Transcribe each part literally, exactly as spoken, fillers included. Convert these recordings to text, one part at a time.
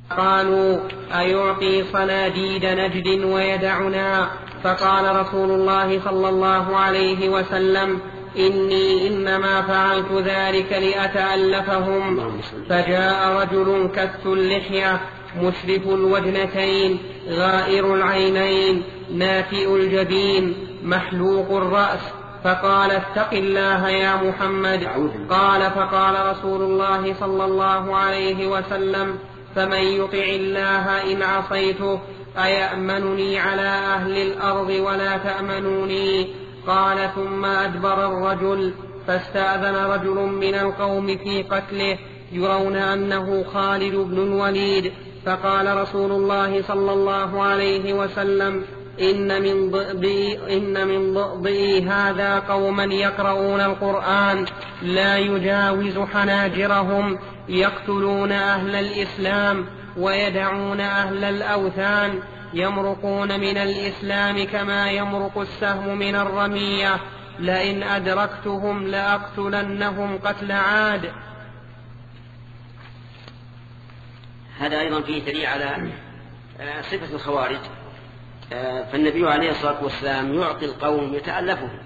قالوا أيعطي صناديد نجد ويدعنا؟ فقال رسول الله صلى الله عليه وسلم إني إنما فعلت ذلك لأتألفهم. فجاء رجل كث اللحية مشرف الوجنتين غائر العينين ناتئ الجبين محلوق الرأس، فقال اتق الله يا محمد. قال فقال رسول الله صلى الله عليه وسلم فمن يطع الله إن عصيته أيأمنني على أهل الأرض ولا تأمنوني؟ قال ثم أدبر الرجل فاستأذن رجل من القوم في قتله يرون أنه خالد بن الوليد، فقال رسول الله صلى الله عليه وسلم إن من ضئضي إن من ضئضي هذا قوما يقرؤون القرآن لا يجاوز حناجرهم يقتلون أهل الإسلام ويدعون أهل الأوثان يمرقون من الإسلام كما يمرق السهم من الرمية لئن أدركتهم لأقتلنهم قتل عاد. هذا أيضا فيه دليل على صفة الخوارج. فالنبي عليه الصلاة والسلام يعطي القوم يتألفهم،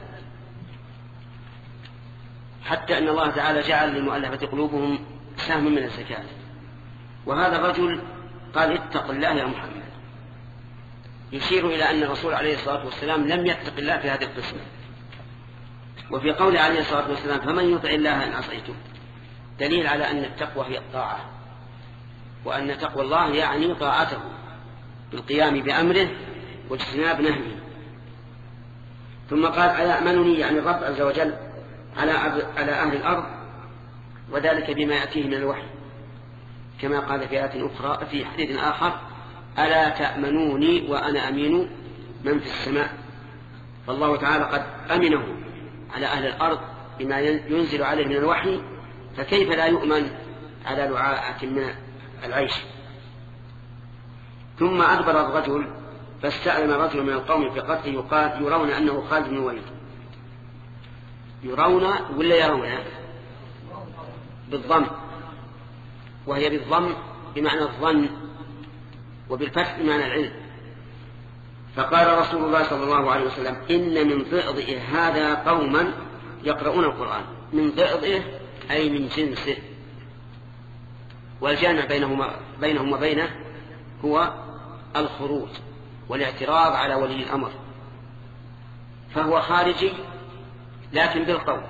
حتى أن الله تعالى جعل للمؤلفة قلوبهم سهم من الزكاة. وهذا الرجل قال اتق الله يا محمد، يشير إلى أن الرسول عليه الصلاة والسلام لم يتق الله في هذه القسمة. وفي قول عليه الصلاة والسلام فمن يطع الله إن عصيته دليل على أن التقوى هي الطاعة، وأن تقوى الله يعني طاعته بالقيام بأمره واجتناب نهيه. ثم قال أيأمنني يعني الرب عز وجل على على أهل الأرض، وذلك بما يأتيه من الوحي، كما قال في آية أخرى في حديث آخر ألا تأمنوني وأنا أمين من في السماء. فالله تعالى قد أمنه على أهل الأرض بما ينزل عليه من الوحي، فكيف لا يؤمن على لعاءة من العيش. ثم أدبر الرجل فاستأذن رجل من القوم في قتله يقال يرون أنه خالد بن الوليد. يرون ولا يرون بالضم، وهي بالضم بمعنى الظن وبالفتح بمعنى العلم. فقال رسول الله صلى الله عليه وسلم إن من ضئضئه هذا قوما يقرؤون القرآن. من ضئضئه أي من جنسه، والجامع بينهما بينهم وبينه هو الخروج والاعتراض على ولي الأمر، فهو خارجي لكن بالقول،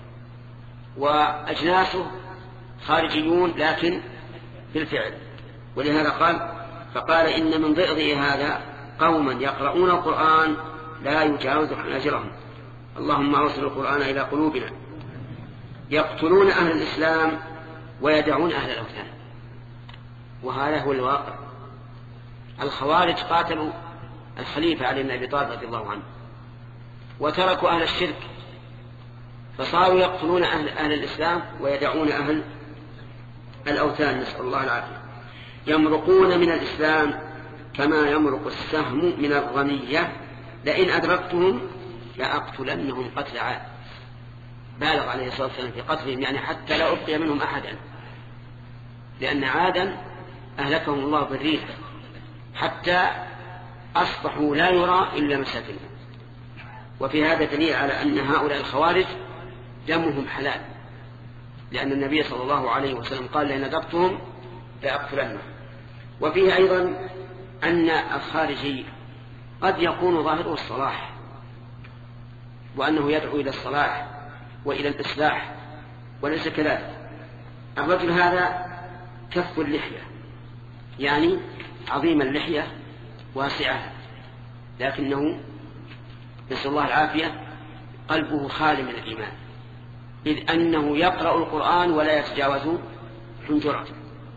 وأجناسه خارجيون لكن بالفعل. ولهذا قال فقال إن من ضئضئ هذا قوما يقرؤون القرآن لا يجاوز حناجرهم اللهم أوصل القرآن إلى قلوبنا يقتلون أهل الإسلام ويدعون أهل الأوثان. وهذا هو الواقع. الخوارج قاتلوا الخليفة علي بن أبي طالب رضي الله عنه وتركوا أهل الشرك، فصاروا يقتلون أهل, أهل الإسلام ويدعون أهل الأوثان، نسأل الله العافية. يمرقون من الإسلام كما يمرق السهم من الرمية لئن أدركتهم لأقتلنهم قتل عاد. بالغ عليه الصلاة والسلام في قتلهم، يعني حتى لا أبقي منهم أحدا، لأن عادا أهلكهم الله بالريح حتى أصبحوا لا يرى إلا مساكنهم. وفي هذا دليل على أن هؤلاء الخوارج دمهم حلال، لأن النبي صلى الله عليه وسلم قال لئن أدركتهم لأقتلنهم. وفيه أيضا أن الخارجي قد يكون ظاهره الصلاح، وأنه يدعو إلى الصلاح وإلى الإصلاح، وليس كذلك. الرجل هذا كف اللحية، يعني عظيم اللحية واسعة، لكنه نسأل الله العافية قلبه خالي من الإيمان، إذ أنه يقرأ القرآن ولا يتجاوز حنجرته.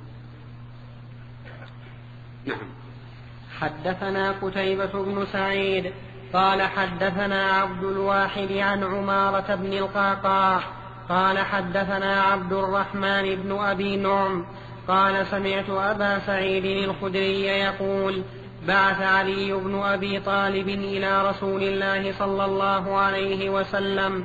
نعم. حدثنا قتيبة بن سعيد قال حدثنا عبد الواحد عن عمارة بن القعقاع قال حدثنا عبد الرحمن بن أبي نعم قال سمعت أبا سعيد الخدري يقول بعث علي بن أبي طالب إلى رسول الله صلى الله عليه وسلم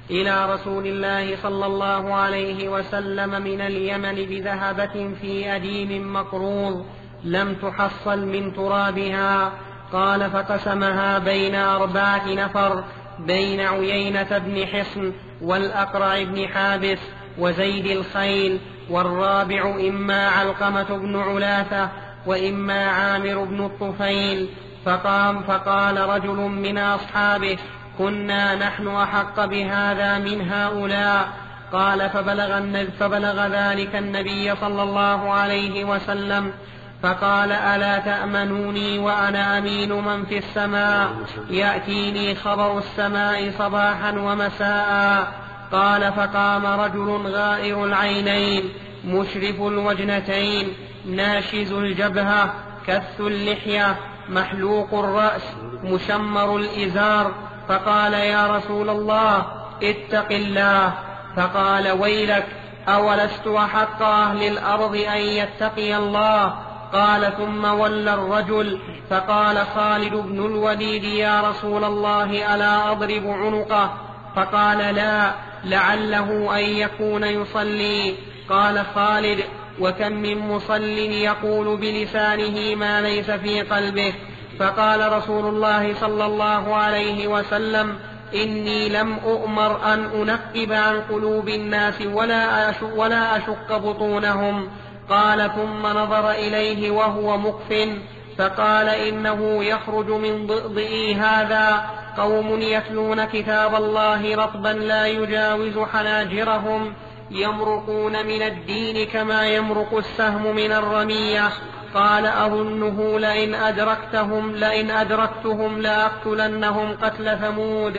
إلى رسول الله صلى الله عليه وسلم من اليمن بذهبة في أديم مقروض لم تحصل من ترابها. قال فقسمها بين أربعة نفر، بين عيينة بن حصن والأقرع بن حابس وزيد الخيل، والرابع إما علقمة بن علاثة وإما عامر بن الطفيل. فقام فقال رجل من أصحابه: كنا نحن أحق بهذا من هؤلاء. قال فبلغ, فبلغ ذلك النبي صلى الله عليه وسلم فقال: ألا تأمنوني وأنا أمين من في السماء، يأتيني خبر السماء صباحا ومساء. قال فقام رجل غائر العينين مشرف الوجنتين ناشز الجبهة كث اللحية محلوق الرأس مشمر الإزار، فقال: يا رسول الله اتق الله. فقال: ويلك، أولست أحق أهل الأرض أن يتقي الله؟ قال ثم ولى الرجل فقال خالد بن الوليد: يا رسول الله ألا أضرب عنقه؟ فقال: لا، لعله أن يكون يصلي. قال خالد: وكم من مصل يقول بلسانه ما ليس في قلبه. فقال رسول الله صلى الله عليه وسلم: إني لم أؤمر أن أنقب عن قلوب الناس ولا أشق, ولا أشق بطونهم. قال ثم نظر إليه وهو مقف فقال: إنه يخرج من ضئضئي هذا قوم يتلون كتاب الله رطبا لا يجاوز حناجرهم، يمرقون من الدين كما يمرق السهم من الرمية. قال: أظنه لئن أدركتهم لئن أدركتهم لأقتلنهم قتل ثمود.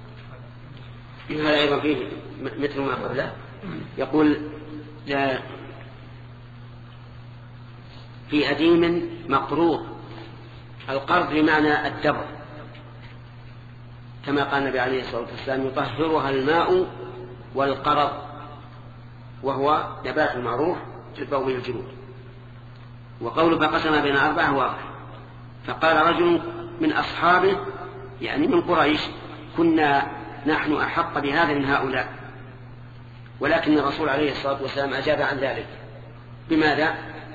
هذا أيضا فيه مثل ما قبله، يقول: لا في أديم مقروض. القرض بمعنى الدبر، كما قال النبي عليه الصلاة والسلام: يطهرها الماء والقرض، وهو نبات معروف تلبو به الجلود. وقوله فقسم بين أربعة واضح. فقال رجل من أصحابه يعني من قريش: كنا نحن أحق بهذا من هؤلاء. ولكن الرسول عليه الصلاة والسلام أجاب عن ذلك. بماذا؟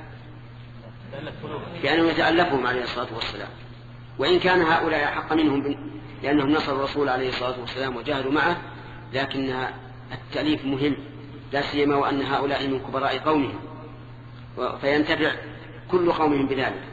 لأنه يتألفهم عليه الصلاة والسلام، وإن كان هؤلاء أحق منهم لأنهم نصروا الرسول عليه الصلاة والسلام وجاهدوا معه، لكن التأليف مهم، لا سيما وأن هؤلاء من كبراء قومهم، فينتفع كل قومهم بذلك.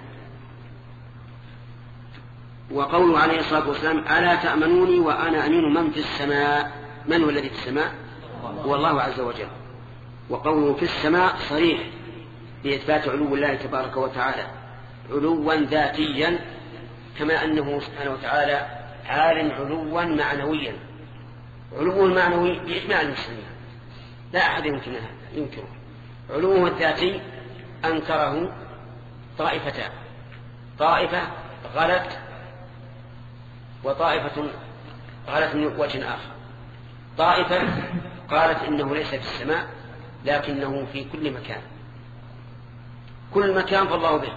وقوله عليه الصلاة والسلام: ألا تأمنوني وأنا أمين من في السماء. من هو الذي في السماء؟ هو الله عز وجل. وقوله في السماء صريح بإثبات علو الله تبارك وتعالى علوا ذاتيا، كما أنه سبحانه وتعالى عال علوا معنويا. علوه المعنوي بإجماع المسلمين لا أحد ينكره. علوه الذاتي أنكره طائفتان: طائفة غلت، وطائفة غلت من وجه آخر. طائفة قالت إنه ليس في السماء لكنه في كل مكان، كل مكان فالله به،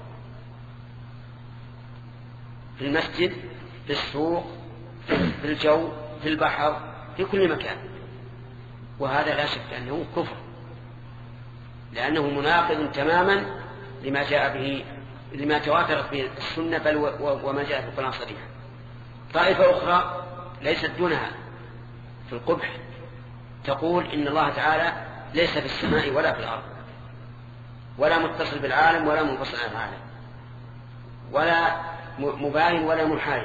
في المسجد، في السوق، في الجو، في البحر، في كل مكان. وهذا لا شك أنه كفر، لأنه مناقض تماما لما جاء به لما تواترت به السنة بل وما جاء في القرآن صريحا. طائفة أخرى ليست دونها في القبح تقول إن الله تعالى ليس في السماء ولا في الأرض، ولا متصل بالعالم ولا منفصل عن العالم، ولا مباين ولا محايد،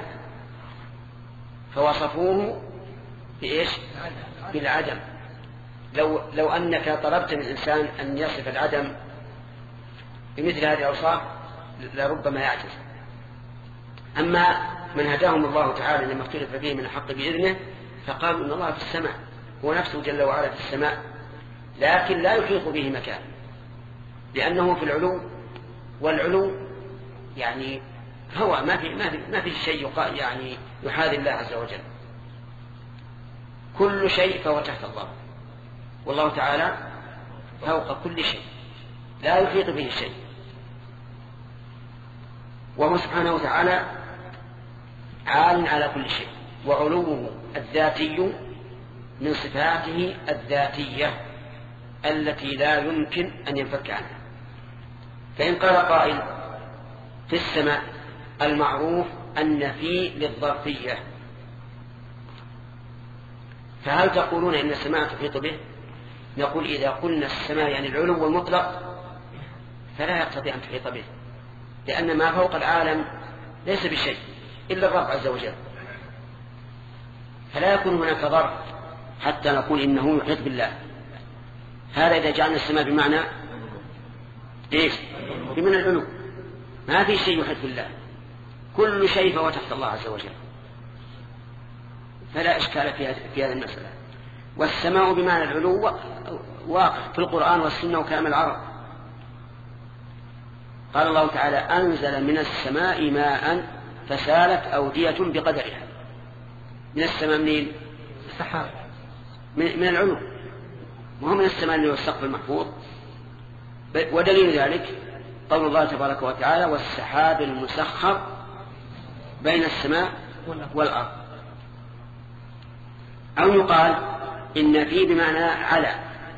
فوصفوه بإيش؟ بالعدم. لو, لو أنك طلبت من الإنسان أن يصف العدم بمثل هذه الأوصاف لربما يعجز. أما من هداهم الله تعالى لما اختلف فيه من الحق بإذنه فقالوا إن الله في السماء، هو نفسه جل وعلا في السماء، لكن لا يحيط به مكان لأنه في العلو، والعلو يعني هو ما في ما في ما في شيء يعني يحاذي الله عز وجل، كل شيء فهو تحت الله، والله تعالى فوق كل شيء لا يحيط به شيء. وهو سبحانه وتعالى عال على كل شيء، وعلوه الذاتي من صفاته الذاتية التي لا يمكن أن ينفك عنها. فإن قال قائل في السماء المعروف أن في للظرفية، فهل تقولون إن السماء تحيط به؟ نقول إذا قلنا السماء يعني العلو المطلق فلا يقتضي أن تحيط به، لأن ما فوق العالم ليس بشيء إلا الرب عز وجل، فلا يكون هناك ظرف حتى نقول إنه يحيط بالله. هذا إذا جعلنا السماء بمعنى إيش؟ بمعنى العلو، ما في شيء يحيط بالله، كل شيء فهو تحت الله عز وجل، فلا إشكال في هذه المسألة. والسماء بمعنى العلو واقع في القرآن والسنة وكلام العرب. قال الله تعالى أنزل من السماء ماء فسالت أودية بقدرها. من السماء منين؟ السحاب، من, من العلو، وهو من السماء اللي هو السقف المحفوظ. ودليل ذلك قول الله تبارك وتعالى والسحاب المسخر بين السماء والأرض. أو يقال إن في بمعنى على،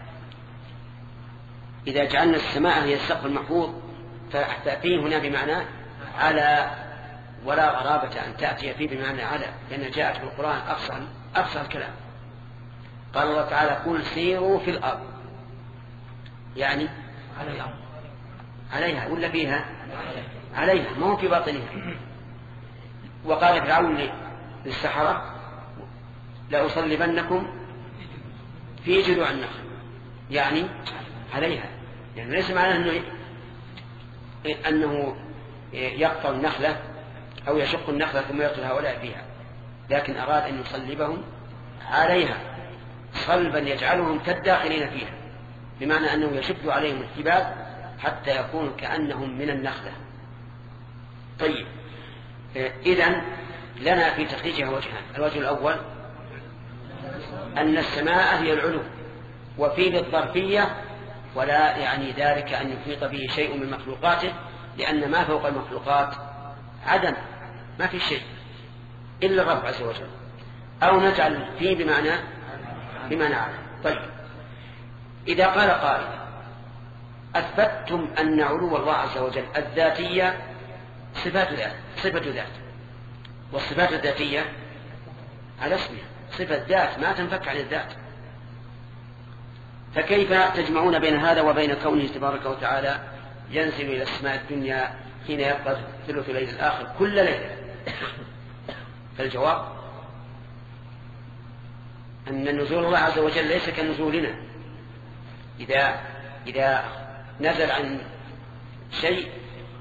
إذا جعلنا السماء هي السقف المحفوظ فتأتي هنا بمعنى على، ولا غرابة أن تأتي فيه بمعنى على، لأن جاءت في القرآن أقصى أقصى الكلام. قال الله تعالى قل سيروا في الأرض، يعني عليها ولا فيها؟ عليها، ما هو في باطنها. وقال فرعون للسحرة لأصلبنكم في جذوع النخل، يعني عليها، يعني ليس معناه أنه أنه يقطع النخلة أو يشق النخلة ثم يقتل هؤلاء فيها، لكن أراد أن يصلبهم عليها صلبا يجعلهم كالداخلين فيها، بمعنى أنه يشد عليهم الثبات حتى يكونوا كأنهم من النخلة. طيب، إذن لنا في تخريجها وجهان. الوجه الأول أن السماء هي العلو، وفي الظرفية، ولا يعني ذلك أن يحيط به شيء من مخلوقاته، لأن ما فوق المخلوقات عدم، ما في شيء إلا الرب عز وجل. أو نجعل فيه بمعنى بمعنى عدم. طيب، إذا قال قائل أثبتم أن علو الله عز وجل الذاتية صفات ذات، صفة ذات، والصفات الذاتية على اسمها صفة ذات ما تنفك عن الذات، فكيف تجمعون بين هذا وبين كونه تبارك وتعالى ينزل إلى السماء الدنيا حين يبقى ثلث الليل الآخر كل ليلة؟ فالجواب أن نزول الله عز وجل ليس كنزولنا. إذا إذا نزل عن شيء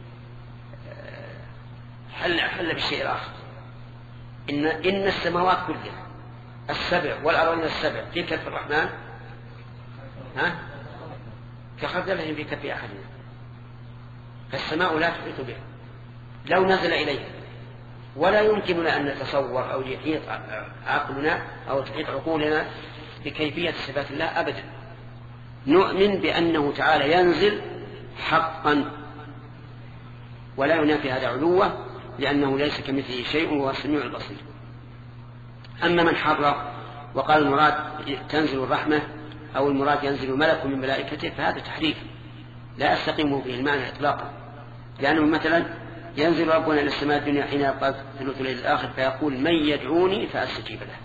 حل حل بالشيء الآخر. إن إن السماوات كلها السبع والأرضين السبع في كف الرحمن ها كخردل في كف أحدنا، فالسماء لا تحيط به لو نزل إليها، ولا يمكننا أن نتصور أو يحيط عقلنا أو تحيط عقولنا بكيفية صفات الله أبدا. نؤمن بأنه تعالى ينزل حقا ولا ينافي هذا علوه، لأنه ليس كمثله شيء وهو السميع البصير. أما من حرف وقال المراد تنزل الرحمة أو المراد ينزل ملك من ملائكته فهذا تحريف لا أستقيم به المعنى إطلاقا، لأنه مثلا ينزل ربنا إلى السماء الدنيا حين يبقى ثلث الليل الآخر فيقول من يدعوني فأستجيب له،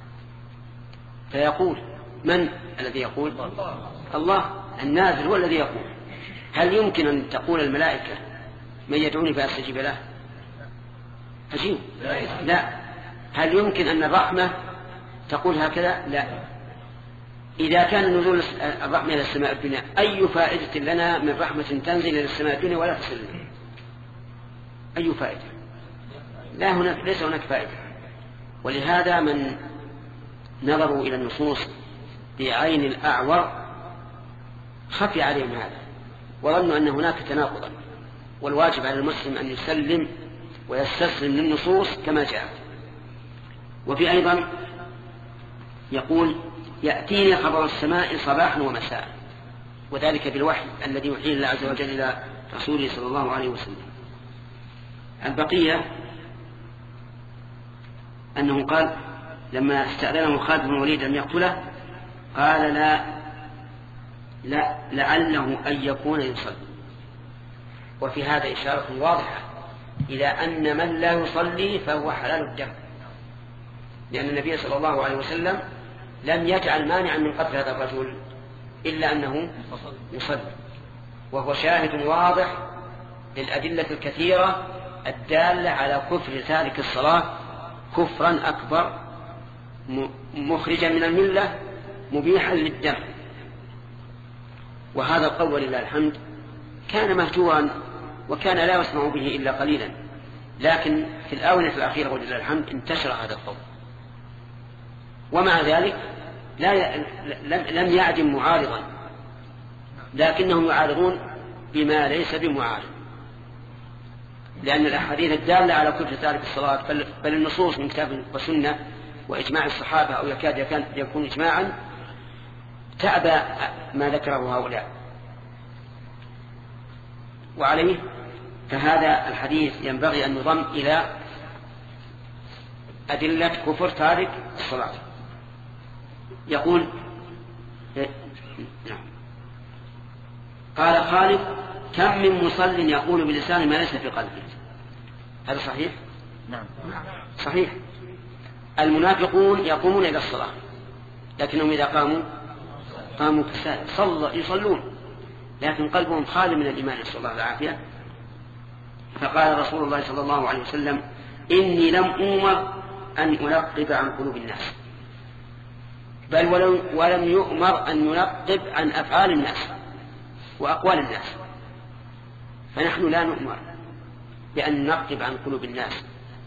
فيقول من الذي يقول؟ الله النازل هو الذي يقول. هل يمكن أن تقول الملائكة من يدعوني فأستجيب له؟ عجيب. لا. هل يمكن أن الرحمة تقول هكذا؟ لا. إذا كان نزول الرحمة إلى السماء الدنيا أي فائدة لنا من رحمة تنزل إلى السماء الدنيا ولا تصل لنا؟ أي فائدة؟ لا، هناك ليس هناك فائدة. ولهذا من نظروا إلى النصوص بعين الأعور خفي عليهم هذا وظنوا أن هناك تناقضا، والواجب على المسلم أن يسلم ويستسلم للنصوص كما جاءت. وفي أيضا يقول يأتيني خبر السماء صباحا ومساء، وذلك بالوحي الذي يوحيه الله عز وجل إلى رسوله صلى الله عليه وسلم. البقية أنه قال لما استأذنه خالد بن الوليد أن يقتله قال لا لا لعله أن يكون يصلي. وفي هذا إشارة واضحة إلى أن من لا يصلي فهو حلال الدم، لأن النبي صلى الله عليه وسلم لم يجعل مانعا من قتل هذا الرجل إلا أنه يصلي، وهو شاهد واضح للأدلة الكثيرة الدالة على كفر تارك الصلاة كفرا أكبر مخرجا من الملة مبيحا للدم. وهذا القول لله الحمد كان مهجورا وكان لا يسمع به إلا قليلا، لكن في الآونة الأخيرة ولله الحمد انتشر هذا القول، ومع ذلك لا لم يعدم معارضا، لكنهم يعارضون بما ليس بمعارض، لأن الأحاديث الدالة على كفر تارك الصلاة بل النصوص من كتاب وسنة وإجماع الصحابة أو يكاد يكون إجماعا تأبى ما ذكره هؤلاء. وعليه فهذا الحديث ينبغي أن يضم إلى أدلة كفر تارك الصلاة. يقول نعم. قال خالد كم من مصل يقول بلسانه ما ليس في قلبه. هذا صحيح؟ نعم صحيح. المنافقون يقومون إلى الصلاة لكنهم إذا قاموا قاموا كسالى صلوا يصلون لكن قلبهم خالي من الإيمان، نسأل الله العافية. فقال رسول الله صلى الله عليه وسلم إني لم أؤمر أن أنقب عن قلوب الناس، بل ولم يؤمر أن ينقب عن أفعال الناس وأقوال الناس، فنحن لا نؤمر بأن ننقب عن قلوب الناس،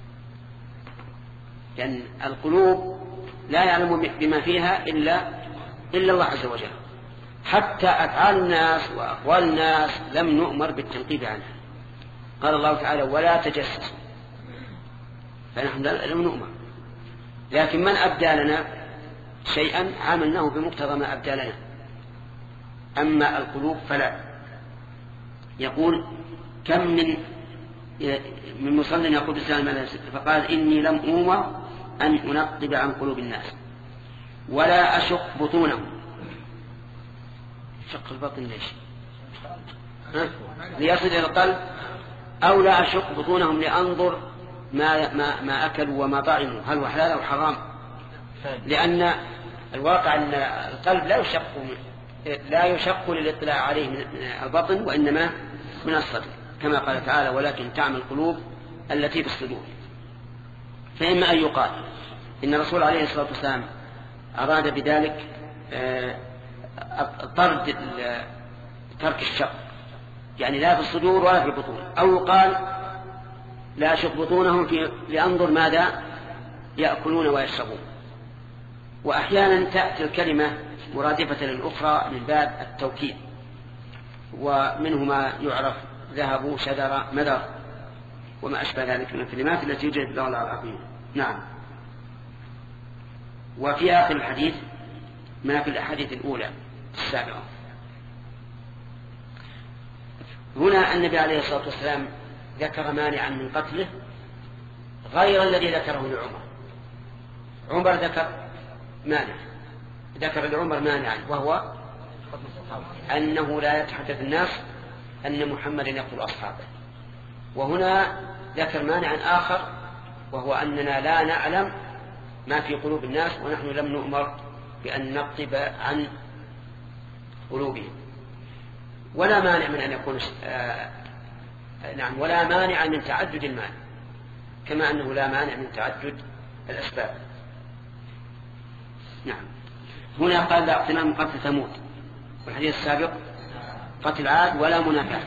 لأن القلوب لا يعلم بما فيها إلا إلا الله عز وجل. حتى أفعال الناس وأقوال الناس لم نؤمر بالتنقيب عنها. قال الله تعالى ولا تجسسوا، فنحن لم نؤمر، لكن من أبدى لنا شيئا عملناه بمقتضى ما أبدى لنا، أما القلوب فلا. يقول كم من من مصل يقول بالسلام، فقال إني لم أؤمر أن أنقب عن قلوب الناس ولا أشق بطونهم. شق البطن ليش؟ ليصل إلى القلب، أو لا أشق بطونهم لأنظر ما ما ما أكلوا وما طعموا هل هو حلال أو حرام، لأن الواقع أن القلب لا يشق لا يشق للاطلاع عليه من البطن وإنما من الصدر، كما قال تعالى ولكن تعمل القلوب التي في الصدور. فإما أن يقال إن الرسول عليه الصلاة والسلام أراد بذلك طرد ترك الشق، يعني لا في الصدور ولا في البطون، أو يقال لا أشق بطونهم في لأنظر ماذا يأكلون ويشربون. وأحيانا تأتي الكلمة مرادفة للأخرى من باب التوكيد، ومنه ما يعرف ذهب شذر مدر وما أشبه ذلك من الكلمات التي يوجد في اللغة العربية. نعم. وفي آخر الحديث ما في الأحاديث الأولى السابقة. هنا النبي عليه الصلاة والسلام ذكر مانعا من قتله غير الذي ذكره لعمر. عمر ذكر مانع ذكر لعمر مانعا وهو أنه لا يتحدث الناس أن محمدا يقتل أصحابه، وهنا ذكر مانعا آخر وهو أننا لا نعلم ما في قلوب الناس ونحن لم نؤمر بأن نقطب عن قلوبهم. ولا مانع من أن يكون آه نعم ولا مانع من تعدد المال، كما أنه لا مانع من تعدد الأسباب. نعم. هنا قال لا اقتنام قتل ثمود، والحديث السابق قتل عاد ولا منافاة،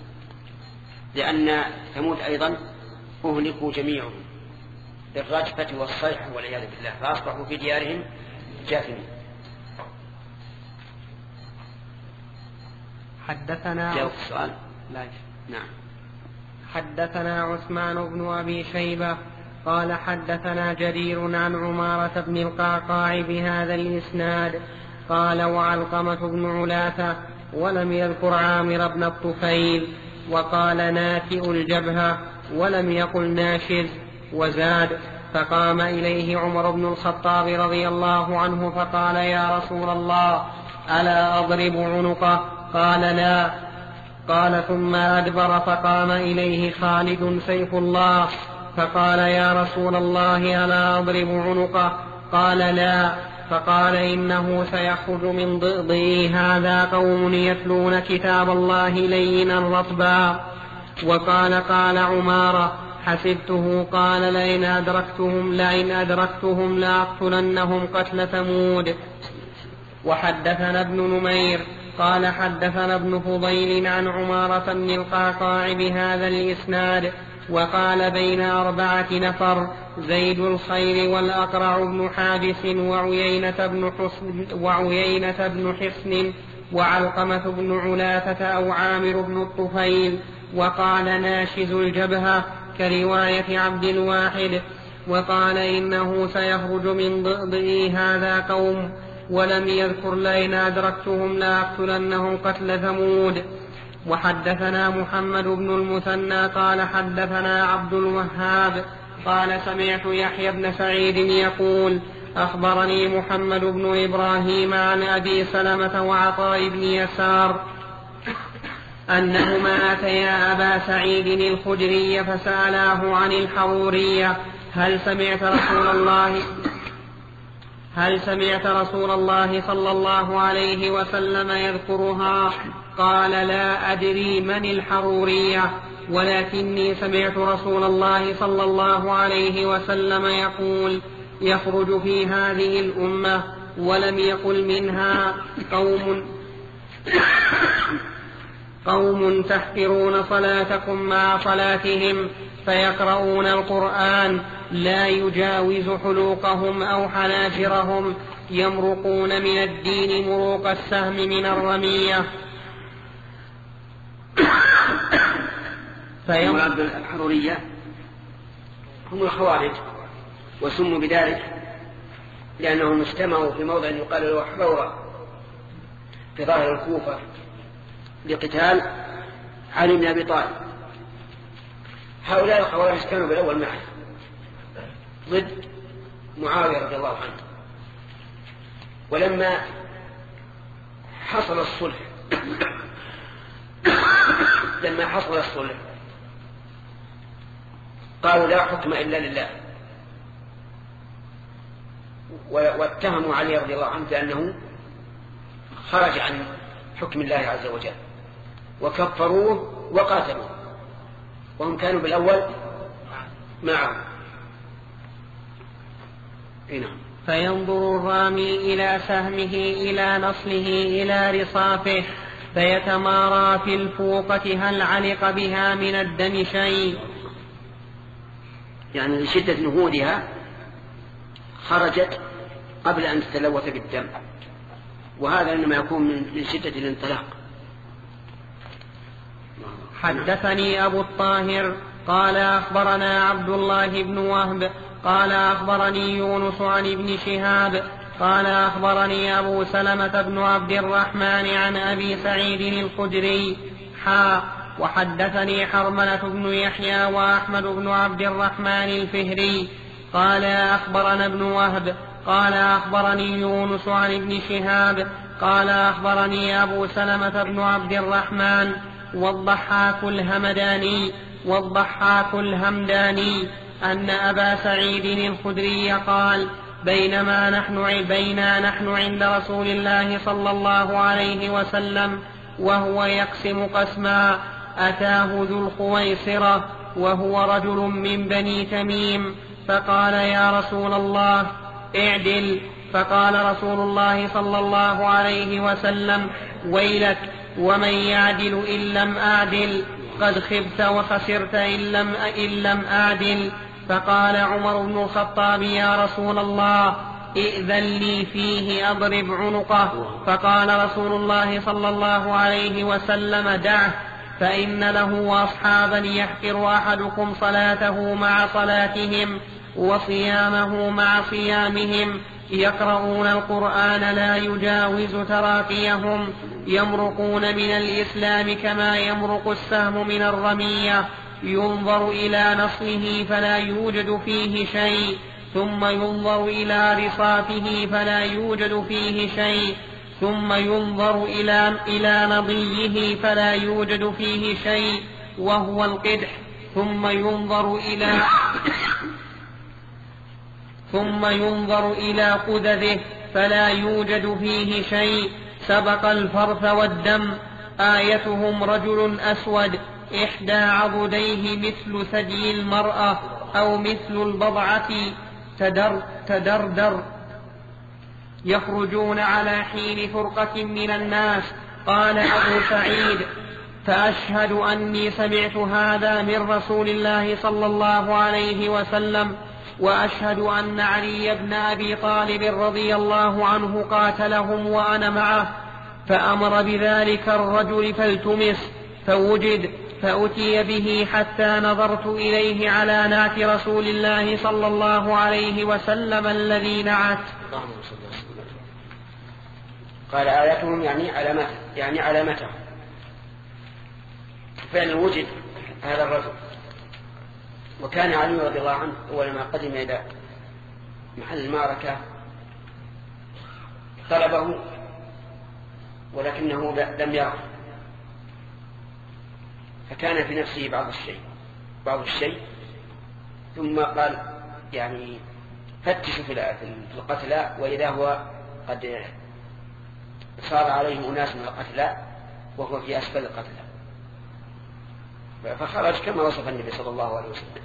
لأن ثمود أيضا أهلكوا جميعهم بالرجفة والصيحة والعياذ بالله، فأصبحوا في ديارهم جاثمين. حدثنا جاوب السؤال. لا. نعم. حدثنا عثمان بن أبي شيبة قال حدثنا جرير عن عمارة بن القعقاع بهذا الإسناد قال وعلقمة بن علاثة ولم يذكر عامر بن الطفيل، وقال ناتئ الجبهة ولم يقل ناشز، وزاد فقام إليه عمر بن الخطاب رضي الله عنه فقال يا رسول الله ألا أضرب عنقه؟ قال لا. قال ثم أدبر فقام إليه خالد سيف الله فقال يا رسول الله ألا أضرب عنقه؟ قال لا. فقال إنه سيخرج من ضئضئه هذا قوم يتلون كتاب الله لينا رطبا. وقال قال عمارة حسبته قال لئن أدركتهم لئن أدركتهم لأقتلنهم قتل ثمود. وحدثنا ابن نمير قال حدثنا ابن فضيل عن عمارة بن القعقاع بهذا الإسناد وقال بين أربعة نفر زيد الخير والأقرع بن حابس وعيينة بن حصن, وعيينة بن حصن وعلقمة بن علافة أو عامر بن الطفيل. وقال ناشز الجبهة كرواية عبد الواحد. وقال إنه سيخرج من ضئضئه هذا قوم ولم يذكر لئن أدركتهم لأقتلنهم قتل ثمود. وحدثنا محمد بن المثنى قال حدثنا عبد الوهاب قال سمعت يحيى بن سعيد يقول أخبرني محمد بن إبراهيم عن أبي سلمة وعطاء بن يسار أنهما أتيا أبا سعيد الخدري فسألاه عن الحرورية هل سمعت رسول الله هل سمعت رسول الله صلى الله عليه وسلم يذكرها؟ قال لا أدري من الحرورية ولكني سمعت رسول الله صلى الله عليه وسلم يقول يخرج في هذه الأمة ولم يقل منها قوم قوم تحقرون صلاتكم مع صلاتهم فيقرؤون القرآن لا يجاوز حلوقهم أو حناجرهم يمرقون من الدين مروق السهم من الرمية. المراد الحرورية هم الخوارج وسموا بذلك لأنهم اجتمعوا في موضع يقال له حرورة في ظاهر الكوفة لقتال علي بن أبي طالب. هؤلاء الخوارج كانوا بالأول معه ضد معاوية رضي الله عنه. ولما حصل الصلح لما حصل الصلح قالوا لا حكم إلا لله واتهموا علي رضي الله عنه بأنه خرج عن حكم الله عز وجل وكفروه وقاتلوه وهم كانوا بالأول معه. نعم. فينظر الرامي إلى سهمه إلى نصله إلى رصافه فيتمارى في الفوقة هل علق بها من الدم شيء، يعني لشدة نهودها خرجت قبل أن تتلوث بالدم، وهذا إنما يكون من شدة الانطلاق. حدثني أبو الطاهر قال أخبرنا عبد الله بن وهب قال أخبرني يونس عن ابن شهاب قال أخبرني أبو سلمة بن عبد الرحمن عن أبي سعيد الخدري حا وحدثني حرملة بن يحيى وأحمد بن عبد الرحمن الفهري قال أخبرنا ابن وهب قال أخبرني يونس عن ابن شهاب قال أخبرني أبو سلمة بن عبد الرحمن والضحاك الهمداني والضحاك الهمداني أن أبا سعيد الخدري قال بينما نحن بينا نحن عند رسول الله صلى الله عليه وسلم وهو يقسم قسما أتاه ذو الخويصرة وهو رجل من بني تميم فقال يا رسول الله اعدل، فقال رسول الله صلى الله عليه وسلم ويلك ومن يعدل إن لم أعدل، قد خبت وخسرت إن لم, إن لم أعدل. فقال عمر بن الخطاب يا رسول الله ائذن لي فيه أضرب عنقه، فقال رسول الله صلى الله عليه وسلم دعه فإن له أصحابا يحقر أحدكم صلاته مع صلاتهم وصيامه مع صيامهم يقرؤون القرآن لا يجاوز تراقيهم يمرقون من الإسلام كما يمرق السهم من الرمية ينظر إلى نصله فلا يوجد فيه شيء، ثم ينظر إلى رصافه فلا يوجد فيه شيء، ثم ينظر إلى, إلى نضيه فلا يوجد فيه شيء وهو القدح، ثم ينظر إلى ثم ينظر إلى قدذه فلا يوجد فيه شيء، سبق الفرث والدم. آيتهم رجل أسود إحدى عضديه مثل ثدي المرأة أو مثل البضعة تدر تدردر، يخرجون على حين فرقة من الناس. قال أبو سعيد: فأشهد أني سمعت هذا من رسول الله صلى الله عليه وسلم، وأشهد أن علي بن أبي طالب رضي الله عنه قاتلهم وأنا معه، فأمر بذلك الرجل فالتمس فوجد، فأتي به حتى نظرت إليه على نعت رسول الله صلى الله عليه وسلم الذي نعت. قال آياتهم يعني علامته يعني علامته فعلا وجد هذا الرجل. وكان علي رضي الله عنه أول ما قدم إلى محل المعركة طلبه ولكنه لم يره، فكان في نفسه بعض الشيء بعض الشيء ثم قال يعني فتشوا في القتلى، وإذا هو قد صار عليه أناس من القتلى وهو في أسفل القتلى، فخرج كما وصف النبي صلى الله عليه وسلم.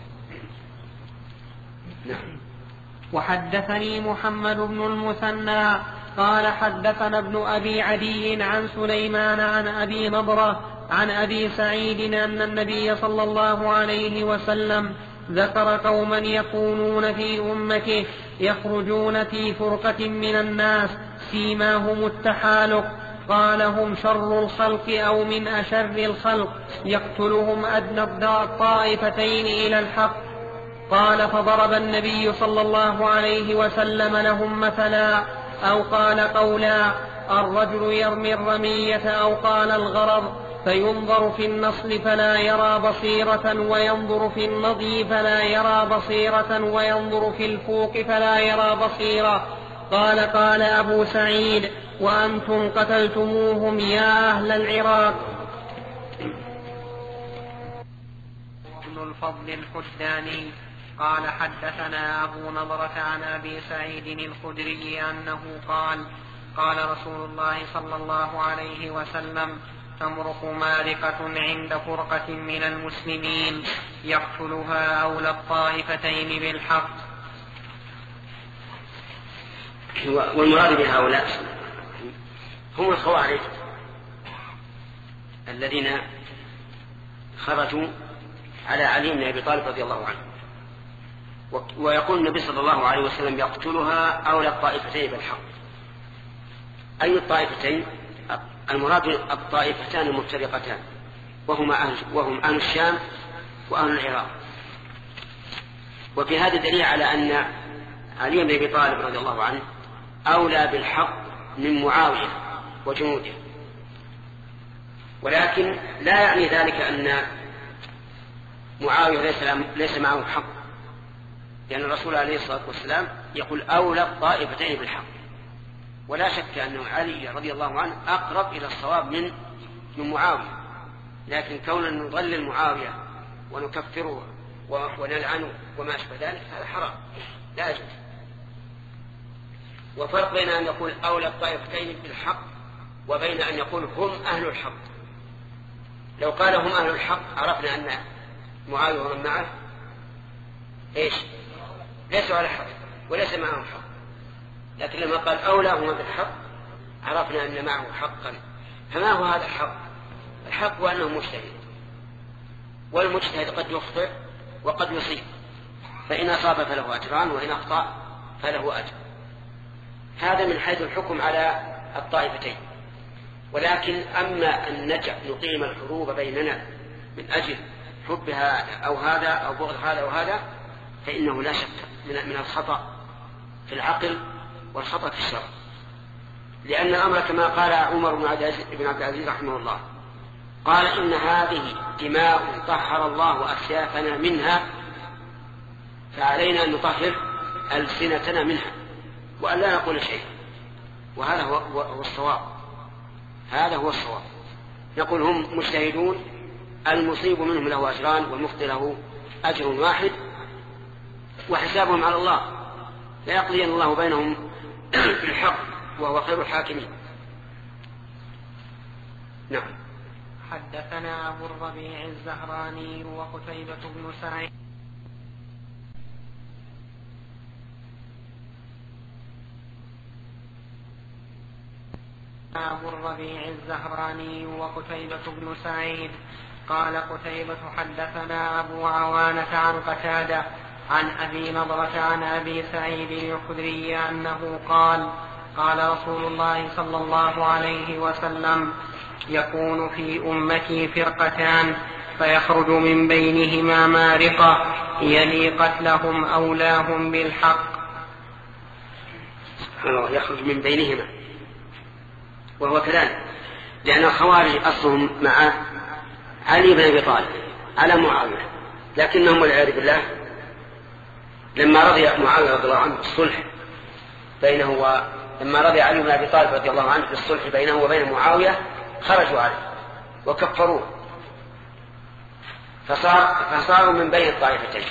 نعم. وحدثني محمد بن المثنى قال حدثنا ابن أبي عدي عن سليمان عن أبي نضرة عن أبي سعيد أن النبي صلى الله عليه وسلم ذكر قوما يكونون في أمته يخرجون في فرقة من الناس سيماهم التحالق، قال: هم شر الخلق أو من أشر الخلق، يقتلهم أدنى الطائفتين إلى الحق. قال: فضرب النبي صلى الله عليه وسلم لهم مثلا، أو قال قولا: الرجل يرمي الرمية، أو قال الغرض، فينظر في النصل فلا يرى بصيرة، وينظر في النضي فلا يرى بصيرة، وينظر في الفوق فلا يرى بصيرة. قال قال أبو سعيد: وأنتم قتلتموهم يا أهل العراق. ابن الفضل الحداني قال حدثنا أبو نضرة عن أبي سعيد الخدري أنه قال: قال رسول الله صلى الله عليه وسلم: تمرق مارقة عند فرقة من المسلمين يقتلها أولى الطائفتين بالحق. والمراد بهؤلاء هم الخوارج الذين خرجوا على علي بن أبي طالب رضي الله عنه، ويقول النبي صلى الله عليه وسلم: يقتلها أولى الطائفتين بالحق. أي الطائفتين؟ المراد الطائفتان المفترقتان، وهما أهل وهم أهل الشام وأهل العراق. وفي هذا دليل على أن علي بن أبي طالب رضي الله عنه أولى بالحق من معاوية وجنوده، ولكن لا يعني ذلك أن معاوية ليس, ليس معه حق، لأن الرسول عليه الصلاة والسلام يقول: أولى الطائفتين بالحق. ولا شك أن علي رضي الله عنه أقرب إلى الصواب من من معاوية، لكن كوننا نضلل معاوية ونكفره ونلعنه وما أشبه ذلك هذا حرام لا يجوز. وفرق بين أن يقول أولى الطائفتين بالحق وبين أن يقول هم أهل الحق. لو قال هم أهل الحق عرفنا أن معاوية ومن معه إيش؟ ليسوا على حق وليس معهم حق، لكن لما قال أولى هم بالحق عرفنا أن معه حقا. فما هو هذا الحق؟ الحق هو أنه مجتهد، والمجتهد قد يخطئ وقد يصيب، فإن أصاب فله أجران وإن أخطأ فله أجر. هذا من حيث الحكم على الطائفتين. ولكن أما أن نجع نقيم الحروب بيننا من أجل حب هذا أو هذا أو بغض هذا أو هذا، فإنه لا شك من الخطأ في العقل والخطأ في الشرع، لأن الأمر كما قال عمر بن عبد العزيز رحمه الله: قال إن هذه دماء طهر الله أسيافنا منها، فعلينا أن نطهر ألسنتنا منها وأن لا نقول شيئا، وهذا هو, هو الصواب. هذا هو الصواب. نقول هم مجتهدون، المصيب منهم له أجران والمخطئ له أجر واحد، وحسابهم على الله، لا يقضين الله بينهم بالحق وهو خير الحاكمين. نعم. حدثنا أبو الربيع الزهراني وقتيبة بن سعيد أبو الربيع الزهراني وقتيبة بن سعيد قال قتيبة حدثنا أبو عوانة عن قتادة عن أبي نضرة عن أبي سعيد الخدري أنه قال قال رسول الله صلى الله عليه وسلم يكون في أمتي فرقتان فيخرج من بينهما مارقة يلي قتلهم أولاهم بالحق. سبحان الله، يخرج من بينهما، وهو كذلك، لأن الخوارج أصلهم مع علي بن أبي طالب على معاوية، لكنهم والعياذ بالله لما رضي معاوية رضي الله عنه بالصلح بينه و... لما رضي علي بن أبي طالب رضي الله عنه بالصلح بينه وبين معاوية خرجوا عليه وكفروه، فصار فصاروا من بين الطائفتين.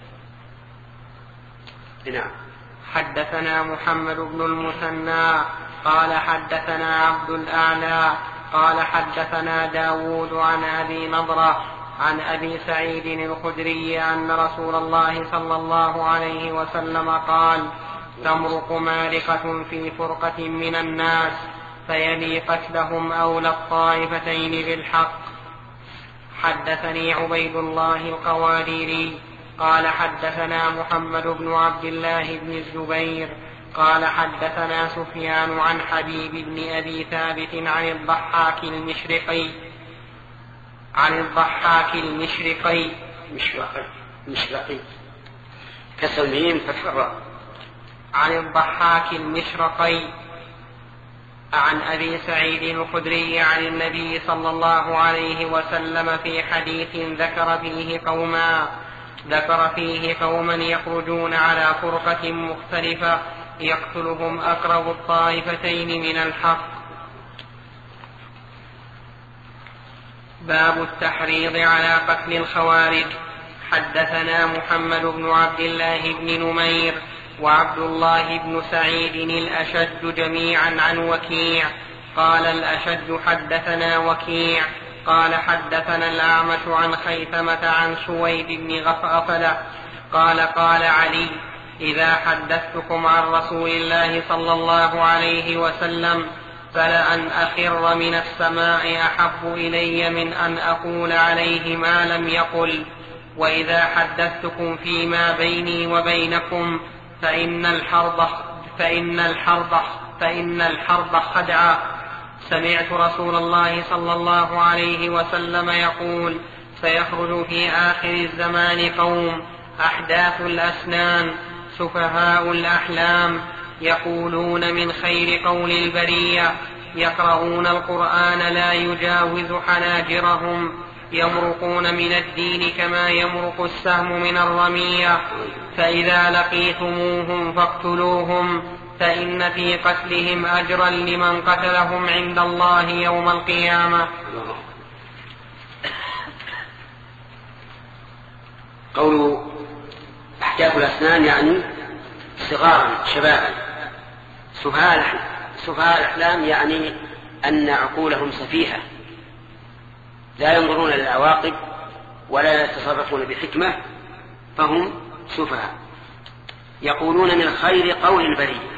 نعم. حدثنا محمد بن المثنى قال حدثنا عبد الأعلى قال حدثنا داود عن أبي نضرة عن أبي سعيد الخدري أن رسول الله صلى الله عليه وسلم قال تمرق مارقة في فرقة من الناس فيلي قتلهم أولى الطائفتين بالحق. حدثني عبيد الله القواريري قال حدثنا محمد بن عبد الله بن الزبير قال حدثنا سفيان عن حبيب بن أبي ثابت عن الضحاك المشرقي عن الضحاك المشرقي مشرقي مشرقي كسر الميم فتح الراء عن الضحاك المشرقي عن أبي سعيد الخدري عن النبي صلى الله عليه وسلم في حديث ذكر فيه قوما ذكر فيه قوما يخرجون على فرقة مختلفة يقتلهم أقرب الطائفتين من الحق. باب التحريض على قتل الخوارج. حدثنا محمد بن عبد الله بن نمير وعبد الله بن سعيد الأشد جميعا عن وكيع قال الأشد حدثنا وكيع قال حدثنا الأعمش عن خيثمة عن سويد بن غفلة قال قال علي إذا حدثتكم عن رسول الله صلى الله عليه وسلم فلأن أخر من السماء أحب إلي من أن أقول عليه ما لم يقل، وإذا حدثتكم فيما بيني وبينكم فإن الحرب فإن الحرب فإن الحرب خدعة. سمعت رسول الله صلى الله عليه وسلم يقول سيخرج في آخر الزمان قوم أحداث الأسنان سفهاء الأحلام يقولون من خير قول البرية يقرؤون القرآن لا يجاوز حناجرهم يمرقون من الدين كما يمرق السهم من الرمية فإذا لقيتموهم فاقتلوهم فإن في قتلهم أجرا لمن قتلهم عند الله يوم القيامة. قول أحداث الأسنان يعني صغارا شبابا، سفهاء الأحلام يعني أن عقولهم سفيهة لا ينظرون للعواقب ولا يتصرفون بحكمة فهم سفهاء. يقولون من خير قول البرية،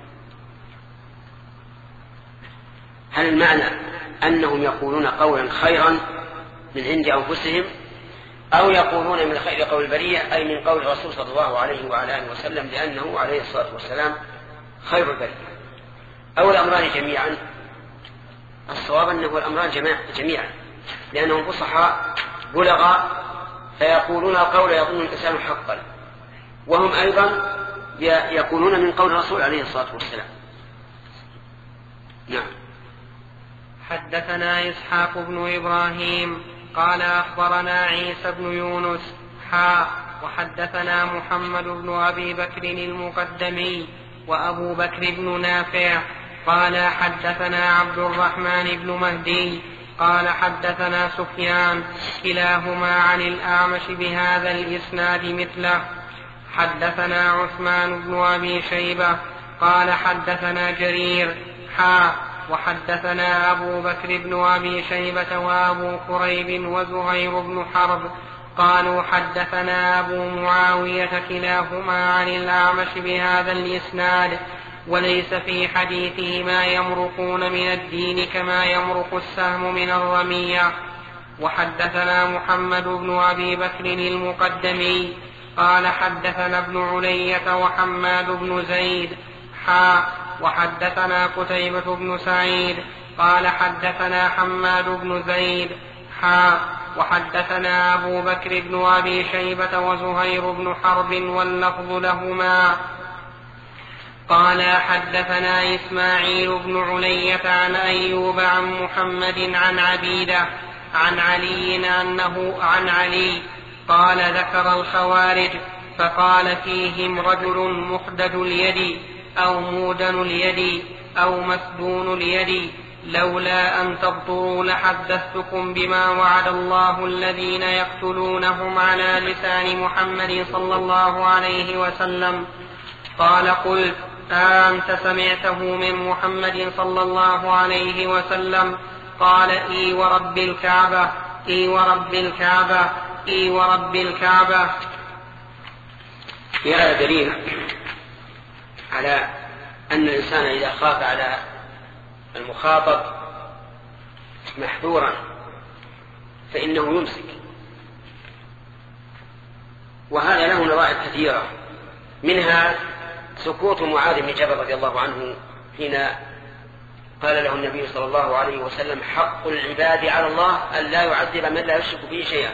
هل المعنى أنهم يقولون قولا خيرا من عند أنفسهم أو يقولون من خير قول البرية أي من قول الرسول صلى الله عليه وعلى آله وسلم لأنه عليه الصلاة والسلام خير البرية أو الأمران جميعا؟ الصواب أنه الأمران جميعا لأنهم فصحاء بلغاء فيقولون القول يظن الإنسان حقا، وهم أيضا يقولون من قول الرسول عليه الصلاة والسلام. نعم. حدثنا إسحاق بن إبراهيم قال أخبرنا عيسى بن يونس حا وحدثنا محمد بن أبي بكر المقدمي وأبو بكر بن نافع قال حدثنا عبد الرحمن بن مهدي قال حدثنا سفيان كلاهما عن الأعمش بهذا الإسناد مثله. حدثنا عثمان بن أبي شيبة قال حدثنا جرير حا وحدثنا أبو بكر بن أبي شيبة وأبو كريب وزهير بن حرب قالوا حدثنا أبو معاوية كلاهما عن الأعمش بهذا الإسناد وليس في حديثه ما يمرقون من الدين كما يمرق السهم من الرمية. وحدثنا محمد بن أبي بكر المقدمي قال حدثنا ابن علية وحماد بن زيد حا وحدثنا قتيبة بن سعيد قال حدثنا حماد بن زيد حا وحدثنا أبو بكر بن أبي شيبة وزهير بن حرب واللفظ لهما قال حدثنا إسماعيل بن علية عن أيوب عن محمد عن عبيدة عن علي أنه عن علي قال ذكر الخوارج فقال فيهم رجل مخدد اليد أو مودن اليد أو مسدون اليد لولا أن تبطروا لحدثتكم بما وعد الله الذين يقتلونهم على لسان محمد صلى الله عليه وسلم. قال قلت أنت سمعته من محمد صلى الله عليه وسلم؟ قال إي ورب الكعبة إي ورب الكعبة إي ورب الكعبة. في هذا دليل على أن الإنسان إذا خاف على المخاطب محذورا فإنه يمسك، وهذا له نظائر كثيرة، منها سكوت معاذ بن جبل رضي الله عنه حين قال له النبي صلى الله عليه وسلم حق العباد على الله أن لا يعذب من لا يشرك به شيئا.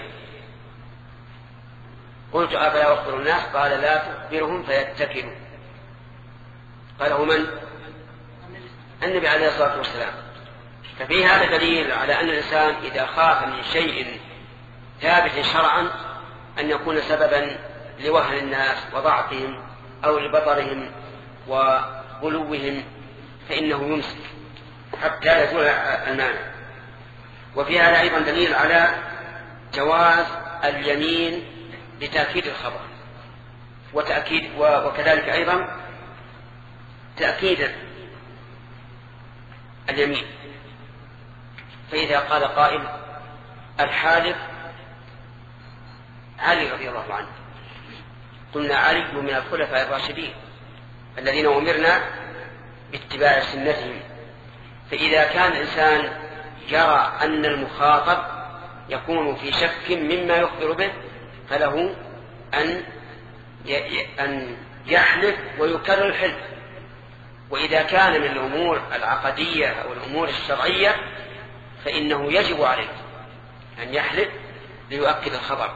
قلت أفلا أخبر الناس؟ قال لا تخبرهم فيتكلوا. قاله من؟ النبي عليه الصلاة والسلام. ففي هذا دليل على أن الإنسان إذا خاف من شيء ثابت شرعا أن يكون سببا لوهن الناس وضعفهم أو لبطرهم وغلوهم فإنه يمسك حتى يزول المانع. وفي هذا أيضا دليل على جواز اليمين لتأكيد الخبر وتأكيد وكذلك أيضا تأكيد اليمين. فإذا قال قائل الحالف علي رضي الله عنه، قلنا علي من الخلفاء الراشدين الذين أمرنا باتباع سنتهم. فإذا كان الإنسان يرى أن المخاطب يكون في شك مما يخبر به فله أن أن يحلف ويكرر الحلف. وإذا كان من الأمور العقدية أو الأمور الشرعية فإنه يجب عليه أن يحلف ليؤكد الخبر.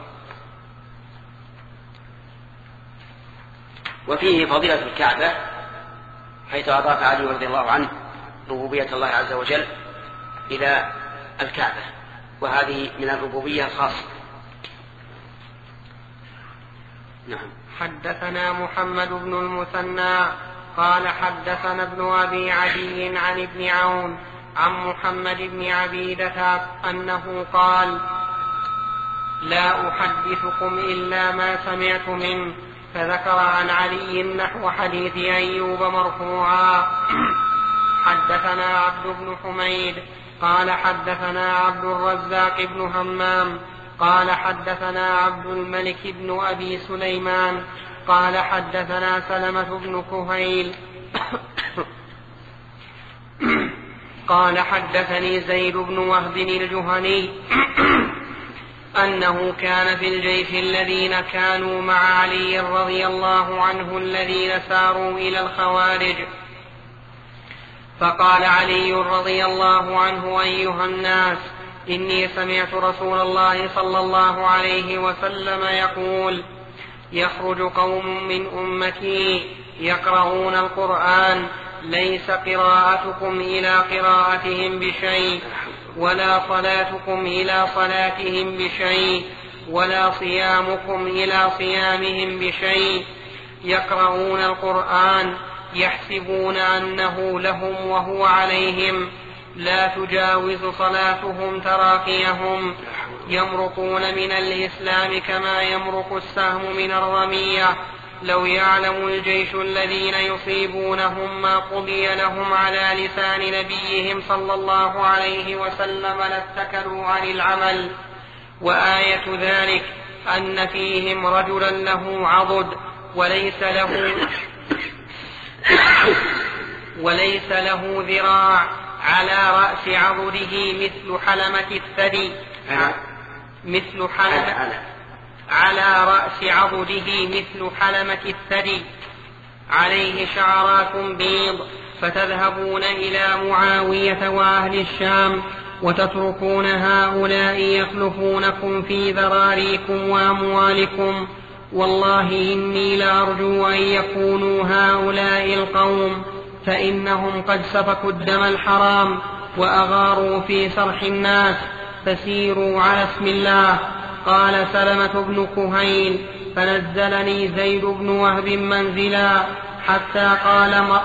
وفيه فضيلة الكعبة حيث أضاف علي رضي الله عنه ربوبية الله عز وجل إلى الكعبة، وهذه من الربوبية الخاصة. نعم. حدثنا محمد بن المثنى قال حدثنا ابن أبي عدي عن ابن عون عن محمد بن عبيدة أنه قال لا أحدثكم إلا ما سمعت منه، فذكر عن علي نحو حديث أيوب مرفوعا. حدثنا عبد بن حميد قال حدثنا عبد الرزاق بن همام قال حدثنا عبد الملك بن أبي سليمان قال حدثنا سلمة بن كهيل قال حدثني زيد بن وهب الجهني أنه كان في الجيش الذين كانوا مع علي رضي الله عنه الذين ساروا إلى الخوارج، فقال علي رضي الله عنه أيها الناس إني سمعت رسول الله صلى الله عليه وسلم يقول يخرج قوم من أمتي يقرؤون القرآن ليس قراءتكم إلى قراءتهم بشيء ولا صلاتكم إلى صلاتهم بشيء ولا صيامكم إلى صيامهم بشيء. يقرؤون القرآن يحسبون أنه لهم وهو عليهم، لا تجاوز صلاتهم تراقيهم، يمرقون من الإسلام كما يمرق السهم من الرمية. لو يعلم الجيش الذين يصيبونهم ما قضي لهم على لسان نبيهم صلى الله عليه وسلم لاتكلوا عن العمل. وآية ذلك أن فيهم رجلا له عضد وليس له وليس له ذراع، على رأس عضده مثل حلمة الثدي مثل حلمة على رأس عضده مثل حلمة الثدي، عليه شعرات بيض، فتذهبون إلى معاوية وأهل الشام وتتركون هؤلاء يخلفونكم في ذراريكم وأموالكم. والله إني لأرجو أن يكونوا هؤلاء القوم، فإنهم قد سفكوا الدم الحرام وأغاروا في سرح الناس، فسيروا على اسم الله. قال سلمة بن كهيل فنزلني زيد بن وهب منزلا حتى قال م...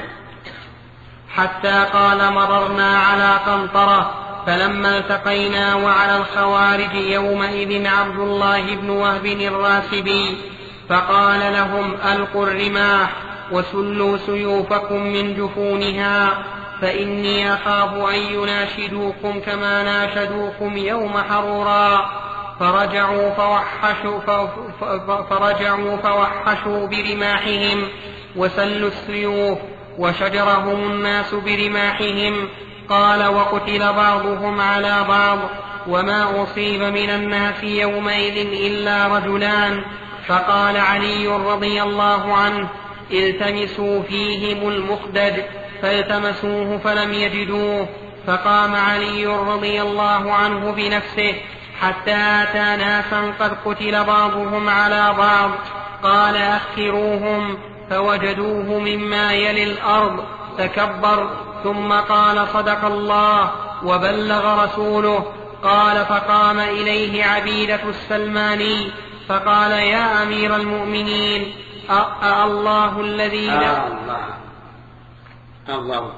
حتى قال مررنا على قنطرة، فلما التقينا وعلى الخوارج يومئذ عبد الله بن وهب الراسبي، فقال لهم ألقوا الرماح وسلوا سيوفكم من جفونها، فإني أخاف أن يناشدوكم كما ناشدوكم يوم حرورا. فرجعوا فوحشوا, فرجعوا فوحشوا برماحهم وسلوا السيوف وشجرهم الناس برماحهم. قال وقتل بعضهم على بعض، وما أصيب من الناس يومئذ إلا رجلان. فقال علي رضي الله عنه التمسوا فيهم المخدد، فالتمسوه فلم يجدوه، فقام علي رضي الله عنه بنفسه حتى أتى ناسا قد قتل بعضهم على بعض، قال أخروهم، فوجدوه مما يلي الأرض، تكبر ثم قال صدق الله وبلغ رسوله. قال فقام إليه عبيدة السلماني فقال يا أمير المؤمنين أالله الذي لا الله الله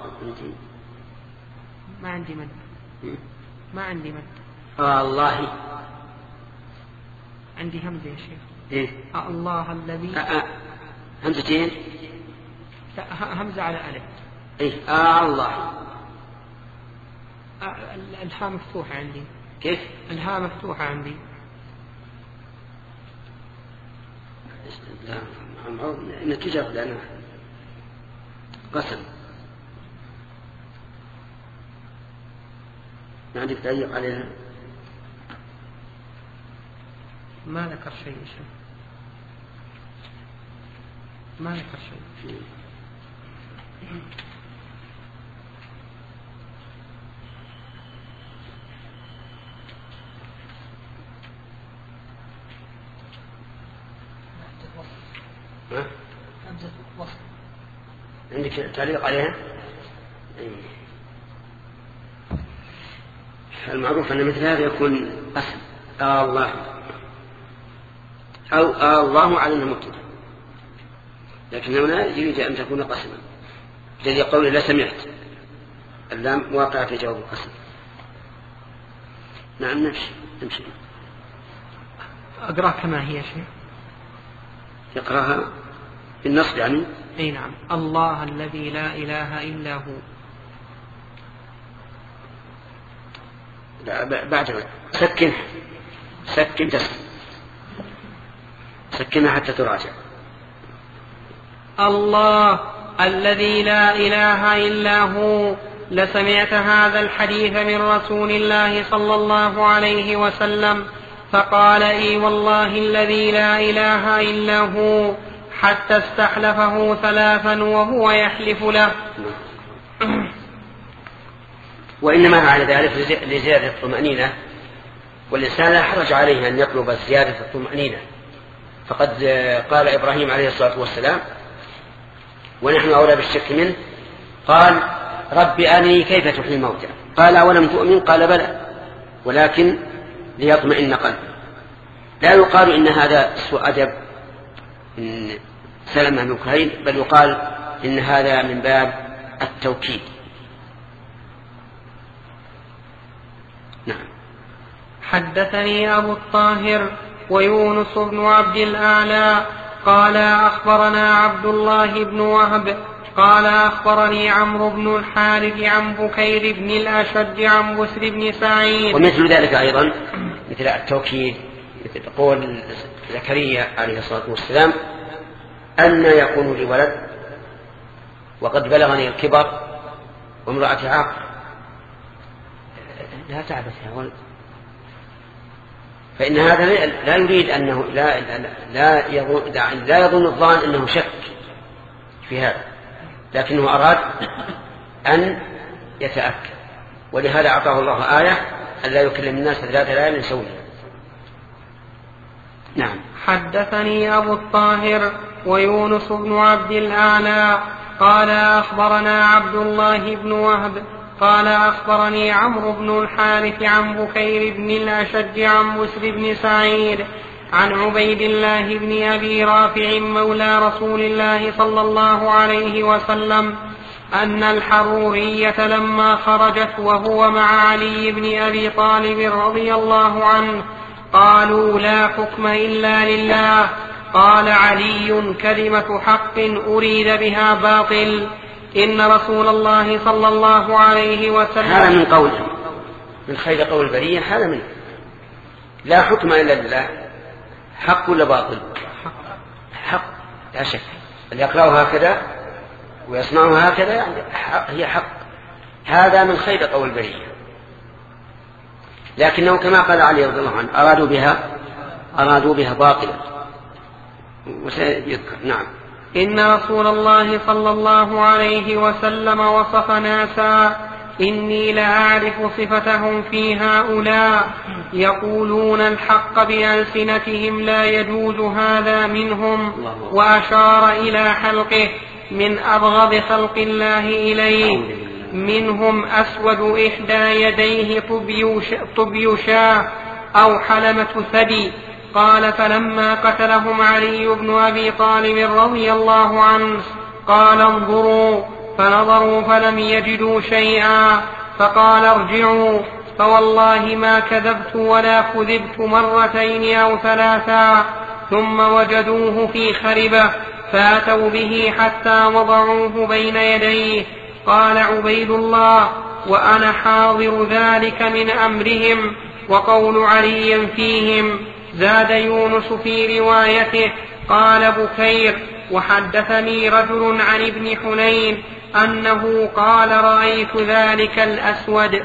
ما عندي مد ما عندي مد آه الله عندي همزة يا شيخ. إيه؟ آه الله الذي آه آه. همزتين؟ همزة على ألف. إيه آه الله. آه الهاء مفتوحة عندي. كيف؟ الهاء مفتوحة عندي. لا نتيجة لأنه قسم. ما عندك تعليق عليها؟ ما ذكر شيء شيء ما ذكر شيء. ها؟ عندك تعليق عليها؟ المعروف أن مثل هذا يكون قسم آه الله أو آه الله على أنه مبتدأ، لكن هنا يريد أن تكون قسما، الذي قوله لا سمعت اللام واقع في جواب القسم. نعم نمشي نمشي. أقرأ كما هي شيء. يقرأها بالنصب يعني. أي نعم. الله الذي لا إله إلا هو. لا بعد سكن سكن تسكن سكنها حتى تراجع. الله الذي لا إله إلا هو. لسمعت هذا الحديث من رسول الله صلى الله عليه وسلم فقال اي والله الذي لا إله إلا هو، حتى استحلفه ثلاثا وهو يحلف له. وإنما على ذلك لزيادة الطمأنينة، والإنسان لا حرج عليه أن يطلب زيادة الطمأنينة، فقد قال إبراهيم عليه الصلاة والسلام ونحن أولى بالشك منه قال رب أرني كيف تحيي الموتى قال أولم تؤمن قال بلى ولكن ليطمئن قلبي. لا يقال إن هذا سوء أدب إن سلمة بن كهيل بل يقال إن هذا من باب التوكيد. نعم. حدثني أبو الطاهر ويونس بن عبد الأعلى قال أخبرنا عبد الله بن وهب قال أخبرني عمرو بن الحارث عن بكير بن الأشج عن بسر بن سعيد. ومثل ذلك أيضا مثل التوكيد مثل قول زكريا عليه الصلاة والسلام أن يكون لي ولد وقد بلغني الكبر وامرأتي عاقر لا تعبث يا ولد، فإن هذا لا يريد أنه لا, لا, يظن, لا يظن الظان أنه شك في هذا، لكنه أراد أن يتأكد، ولهذا أعطاه الله آية ألا يكلم الناس ثلاث ليال سويا. نعم. حدثني أبو الطاهر ويونس بن عبد الأعلى قال أخبرنا عبد الله بن وهب قال أخبرني عمرو بن الحارث عن بكير بن الأشج عن بسر بن سعيد عن عبيد الله بن أبي رافع مولى رسول الله صلى الله عليه وسلم أن الحرورية لما خرجت وهو مع علي بن أبي طالب رضي الله عنه قالوا لا حكم إلا لله. قال علي كلمة حق أريد بها باطل. إن رسول الله صلى الله عليه وسلم هذا من قوله من خير قول البرية هذا منه لا حكم إلا لله. حق ولا باطل؟ حق لا شك. اللي يقرأه هكذا ويصنعه هكذا يعني هي حق. هذا من خير قول البرية، لكنه كما قال علي رضي الله عنه أرادوا بها أرادوا بها باطلا وسيذكر. نعم. إن رسول الله صلى الله عليه وسلم وصف ناسا إني لأعرف صفتهم في هؤلاء يقولون الحق بألسنتهم لا يجوز هذا منهم، وأشار إلى حلقه من أبغض خلق الله إليه منهم أسود إحدى يديه طبي شاه أو حلمة ثدي. قال فلما قتلهم علي بن أبي طالب رضي الله عنه قال انظروا، فنظروا فلم يجدوا شيئا فقال ارجعوا، فوالله ما كذبت ولا كذبت مرتين أو ثلاثا. ثم وجدوه في خربة فأتوا به حتى وضعوه بين يديه. قال عبيد الله وأنا حاضر ذلك من أمرهم وقول علي فيهم. زاد يونس في روايته قال بكير وحدثني رجل عن ابن حنين أنه قال رأيت ذلك الأسود.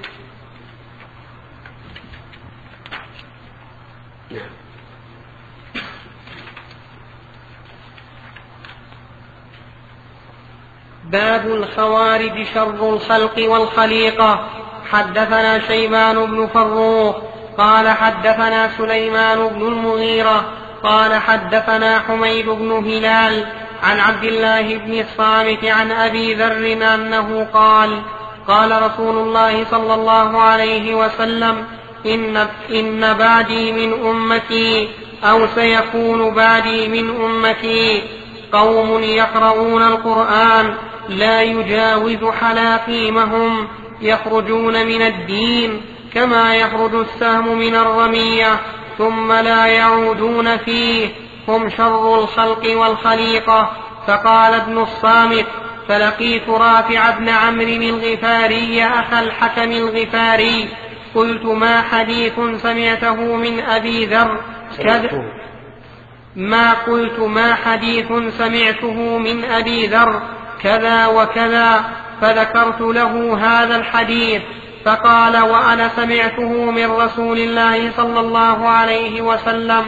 باب الخوارج شر الخلق والخليقة. حدثنا شيبان بن فروخ قال حدثنا سليمان بن المغيرة قال حدثنا حميد بن هلال عن عبد الله بن الصامت عن أبي ذر أنه قال قال رسول الله صلى الله عليه وسلم إن, إن بعدي من أمتي أو سيكون بعدي من أمتي قوم يقرؤون القرآن لا يجاوز حلاقيمهم يخرجون من الدين كما يخرج السهم من الرمية ثم لا يعودون فيه، هم شر الخلق والخليقة. فقال ابن الصامت فلقيت رافع بن عمرو الغفاري أخا الحكم الغفاري قلت ما حديث سمعته من أبي ذر كذا ما قلت ما حديث سمعته من أبي ذر كذا وكذا، فذكرت له هذا الحديث فقال وأنا سمعته من رسول الله صلى الله عليه وسلم.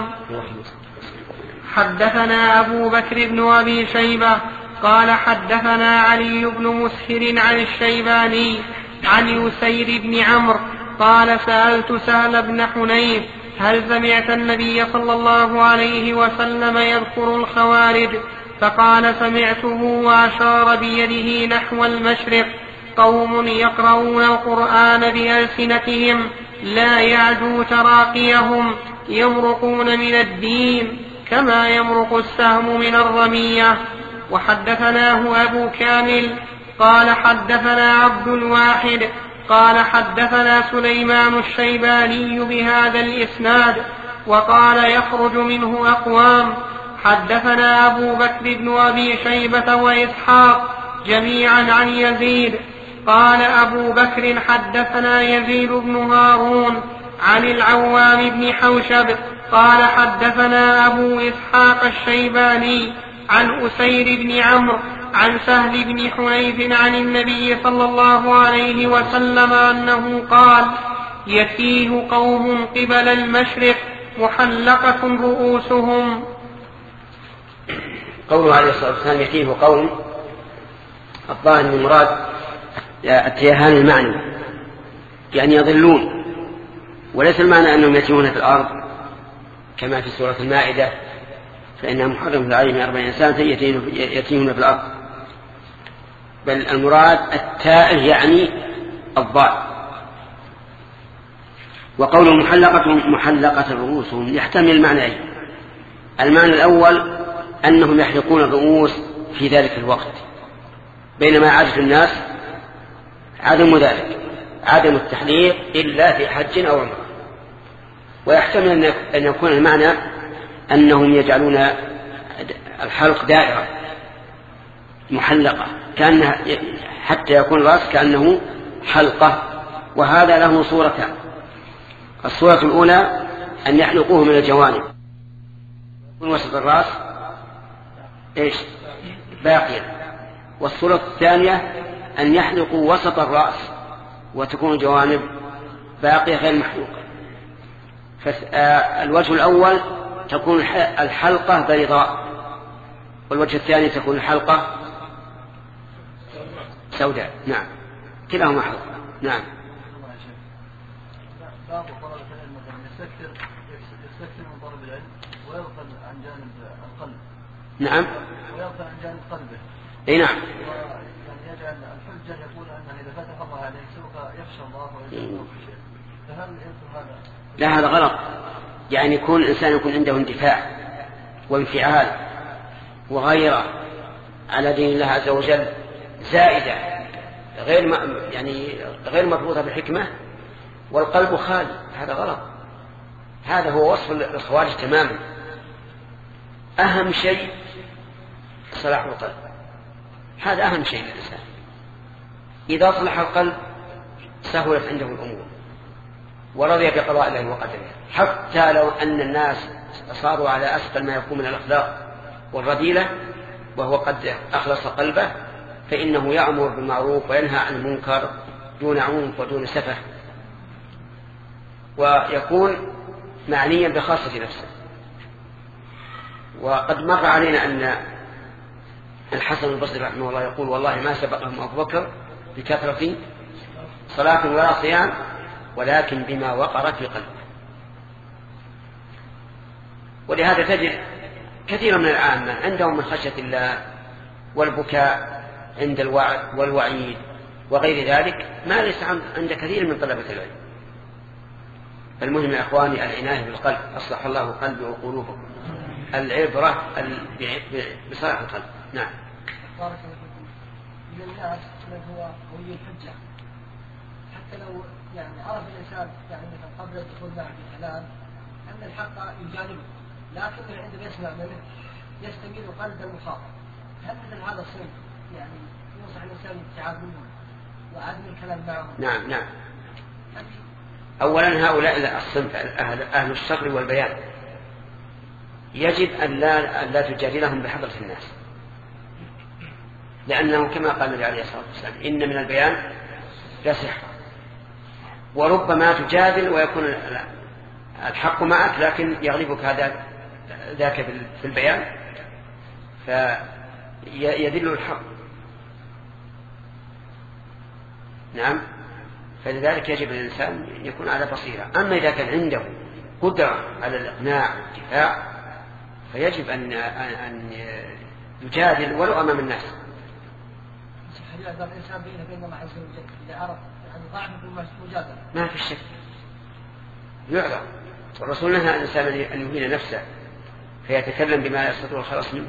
حدثنا أبو بكر بن أبي شيبة قال حدثنا علي بن مسهر عن الشيباني عن يسير بن عمرو قال سألت سهل بن حنيف هل سمعت النبي صلى الله عليه وسلم يذكر الخوارج؟ فقال سمعته وأشار بيده نحو المشرق قوم يقرؤون القرآن بألسنتهم لا يعدو تراقيهم يمرقون من الدين كما يمرق السهم من الرمية. وحدثناه أبو كامل قال حدثنا عبد الواحد قال حدثنا سليمان الشيباني بهذا الإسناد وقال يخرج منه أقوام. حدثنا أبو بكر بن أبي شيبة وإسحاق جميعا عن يزيد قال أبو بكر حدثنا يزيد بن هارون عن العوام بن حوشب قال حدثنا أبو إسحاق الشيباني عن أسير بن عمرو عن سهل بن حنيف عن النبي صلى الله عليه وسلم أنه قال يتيه قوم قبل المشرق محلقة رؤوسهم. قوله عليه الصلاة والسلام يتيه قوم، الظاهر من المراد التيهان المعنى يعني يضلون، وليس المعنى أنهم يتيهون في الأرض كما في سورة المائدة فإنها محرم عليهم أربعين سنة يتيهون في الأرض، بل المراد التائه يعني الضال. وقوله محلقة محلقة رؤوسهم يحتمل معنيين: المعنى الأول أنهم يحلقون الرؤوس في ذلك الوقت، بينما عادة الناس عدم ذلك، عدم التحليق إلا في حج أو عمرة. ويحتمل أن يكون المعنى أنهم يجعلون الحلق دائرة محلقة كأنها حتى يكون الرأس كأنه حلقة، وهذا له صورتان: الصورة الأولى أن يحلقوه من الجوانب من وسط الرأس إيش باقيا، والصورة الثانية أن يحلقوا وسط الرأس وتكون الجوانب باقية غير محلوقة. فالوجه الأول تكون الحلقة بيضاء، والوجه الثاني تكون الحلقة سوداء. نعم، كلاهما حلقة. نعم. بعض طلبة العلم يستكثر يستكثر من طلب العلم ويغفل عن جانب القلب. نعم. ويغفل عن جانب قلبه. اي نعم. يعني يجعل الحجة يقول أنه إذا فتح الله عليه سوف يخشى الله ويجعل في شيء. فهل يمكن هذا؟ لا، هذا غلط. يعني يكون الإنسان يكون عنده اندفاع وانفعال وغيرة على دين الله عز وجل زائدة غير يعني غير مربوطة بالحكمة، والقلب خالي، هذا غلط. هذا هو وصف الخوارج تماما. أهم شيء صلاح القلب، هذا أهم شيء للإنسان. إذا صلح القلب سهلت عنده الأمور ورضي بقضاء الله وقدره، حتى لو أن الناس صاروا على أسفل ما يكون من الأخلاق والرذيلة وهو قد أخلص قلبه، فإنه يأمر بالمعروف وينهى عن المنكر دون عنف ودون سفه، ويكون معنيا بخاصة نفسه. وقد مر علينا أن الحسن البصري رحمه الله يقول: والله ما سبقهم أبو بكر بكثرة صلاة ولا صيام، ولكن بما وقر في قلبه. ولهذا تجد كثيرا من العامة عندهم من خشية الله والبكاء عند الوعد والوعيد وغير ذلك ما ليس عند كثير من طلبة العلم. المهم يا إخواني العناية بالقلب، أصلح الله قلبي وقلوبكم، العبرة بصلاح القلب. نعم. بارك الله فيكم. من الناس من هو قوي الحجة، حتى لو يعني عرف الإنسان يعني مثلا قبل الدخول معه في الكلام أن الحق يجانبه، لكن عندما يسمع منه يستميل قلب المخاطب. هل مثل هذا الصنف يعني ينصح الإنسان بالابتعاد منهم وعدم الكلام معهم؟ نعم نعم. أولا هؤلاء الصنف أهل, أهل الشر والبيان يجب أن لا, أن لا تجادلهم بحضرة الناس، لأنه كما قال النبي عليه الصلاة والسلام: إن من البيان لسحر. وربما تجادل ويكون الحق معك لكن يغلبك هذا ذاك في البيان فيدل الحق. نعم. فلذلك يجب الإنسان أن يكون على بصيرة. أما إذا كان عنده قدرة على الإقناع والدفاع فيجب أن أن يجادل ولو أمام الناس. الإنسان بينه وبين الله عز وجل إذا عرف يعني ضعف المجادلة ما في شك يعذر. والرسول نهى الإنسان أن يهين نفسه فيتكلم بما يستطيع الخلاص منه،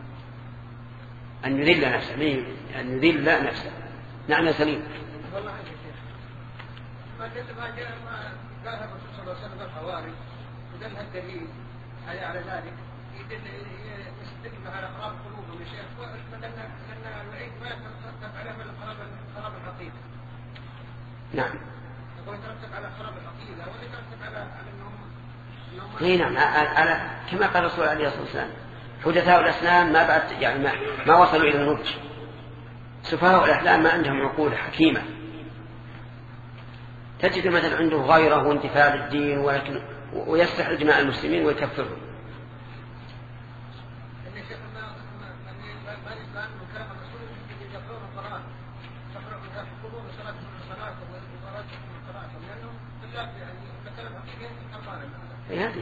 أن يذل نفسه أن يذل نفسه. نعم يا سليم. والله يا شيخ ما كتب ما جاء ما قال الرسول صلى الله عليه وسلم الحواري ودلها الدليل على على ذلك يدل يستدل على خراب قلوبهم يا شيخ، فدلنا أن الوعيد ما يترتب على خراب العقيدة. نعم. يقول يترتب على خراب العقيدة ولا يترتب على على أنهم اي نعم على كما قال الرسول عليه الصلاة والسلام حدثاء الأسنان ما بعد يعني ما, ما وصلوا إلى النضج، سفهاء الأحلام ما عندهم عقول حكيمة. تجد مثلا عنده غيرة وانتفاع للدين ولكن ويستحل دماء المسلمين ويكفرهم. هذه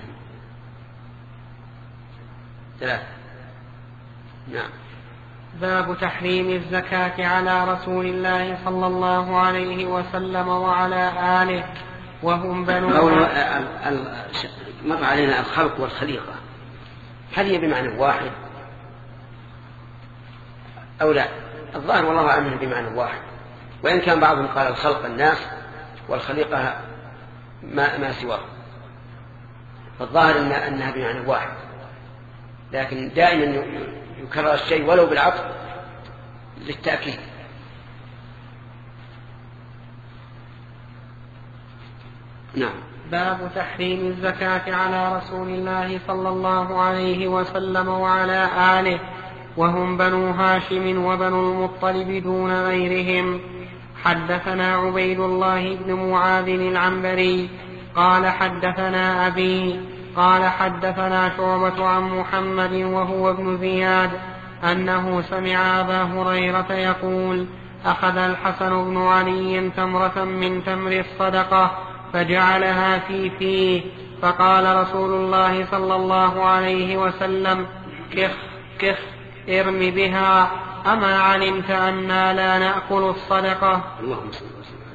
ثلاثة. نعم. باب تحريم الزكاة على رسول الله صلى الله عليه وسلم وعلى آله وهم بنو. مر علينا الخلق والخليقة، هل هي بمعنى واحد أو لا؟ الظاهر والله أعلم بمعنى واحد، وإن كان بعضهم قال الخلق الناس والخليقة ما, ما سواه، فالظاهر إن أنها بمعنى واحد، لكن دائما يكرر الشيء ولو بالعطف للتأكيد. نعم. باب تحريم الزكاة على رسول الله صلى الله عليه وسلم وعلى آله وهم بنو هاشم وبنو المطلب دون غيرهم. حدثنا عبيد الله بن معاذ العنبري قال حدثنا أبي قال حدثنا شعبة عن محمد وهو ابن زياد أنه سمع أبا هريرة يقول أخذ الحسن بن علي تمرة من تمر الصدقة فجعلها في فيه، فقال رسول الله صلى الله عليه وسلم كخ كخ ارم بها، أما علمت أنا لا نأكل الصدقة؟ اللهم صل وسلم.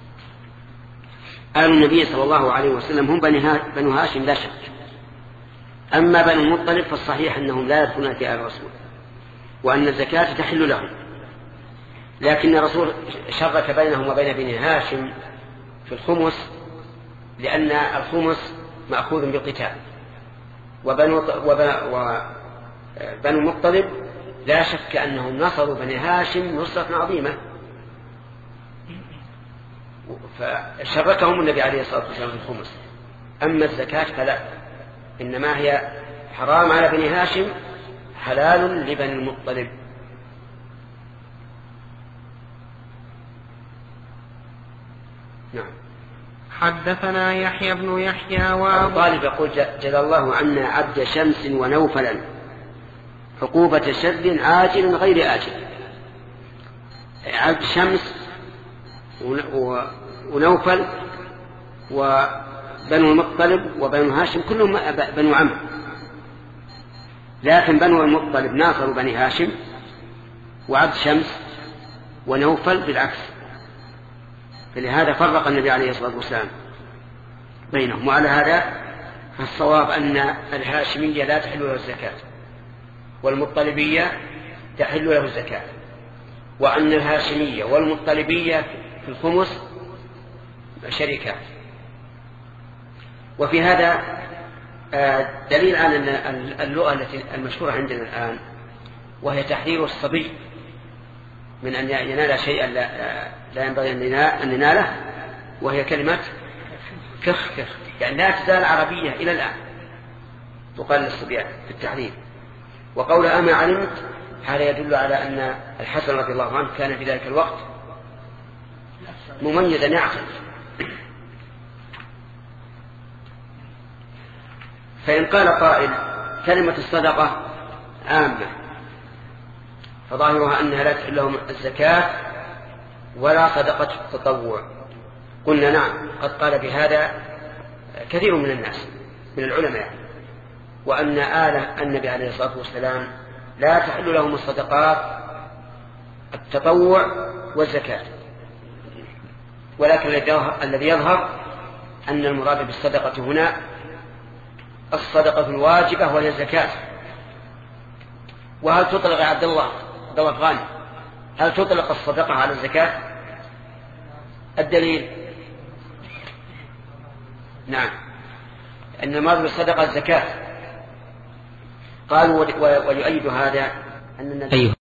آل النبي صلى الله عليه وسلم هم بنو هاشم لا شك، أما بنو المطلب فالصحيح أنهم لا يدخلون في آل الرسول وأن الزكاة تحل لهم، لكن الرسول شرك بينهم وبين بني هاشم في الخمس لأن الخمس مأخوذ بالقتال، وبنو وبنو المطلب لا شك أنهم نصروا بني هاشم نصرة عظيمة، فشركهم النبي عليه الصلاة والسلام في الخمس. أما الزكاة فلا، إنما هي حرام على بني هاشم حلال لبني المطلب. نعم. حدثنا يحيى بن يحيى وأبو طالب يقول جزا الله عنا عبد شمس ونوفلا عقوبة شر عاجل غير آجل. عبد شمس ونوفل وبنو المطلب وبنو هاشم كلهم بنو عم، لكن بنو المطلب ناصروا بني هاشم، وعبد شمس ونوفل بالعكس، فلهذا فرق النبي عليه الصلاة والسلام بينهم. وعلى هذا فالصواب أن الهاشمية لا تحل له الزكاة والمطلبية تحل له الزكاة، وأن الهاشمية والمطلبية في الخمس شركات. وفي هذا دليل على اللغة التي المشهورة عندنا الآن، وهي تحذير الصبي من أن ينال شيئا لا ينبغي أن يناله، وهي كلمة كخ كخ، يعني لا تزال عربية إلى الآن تقال للصبيان في التحذير. وقول أما علمت هذا يدل على أن الحسن رضي الله عنه كان في ذلك الوقت مميزا يعقل. فإن قال قائل كلمة الصدقة عامة فظاهرها أنها لا تحل لهم الزكاة ولا صدقة التطوع، قلنا نعم، قد قال بهذا كثير من الناس من العلماء، وأن آل النبي عليه الصلاة والسلام لا تحل لهم الصدقات التطوع والزكاة، ولكن الذي يظهر أن المراد بالصدقة هنا الصدقة الواجبة وهي الزكاة. وهل تطلق يا عبد الله عبد الله غانم هل تطلق الصدقة على الزكاة؟ الدليل نعم أن المراد بالصدقة الزكاة. قالوا ويؤيد هذا أن النبي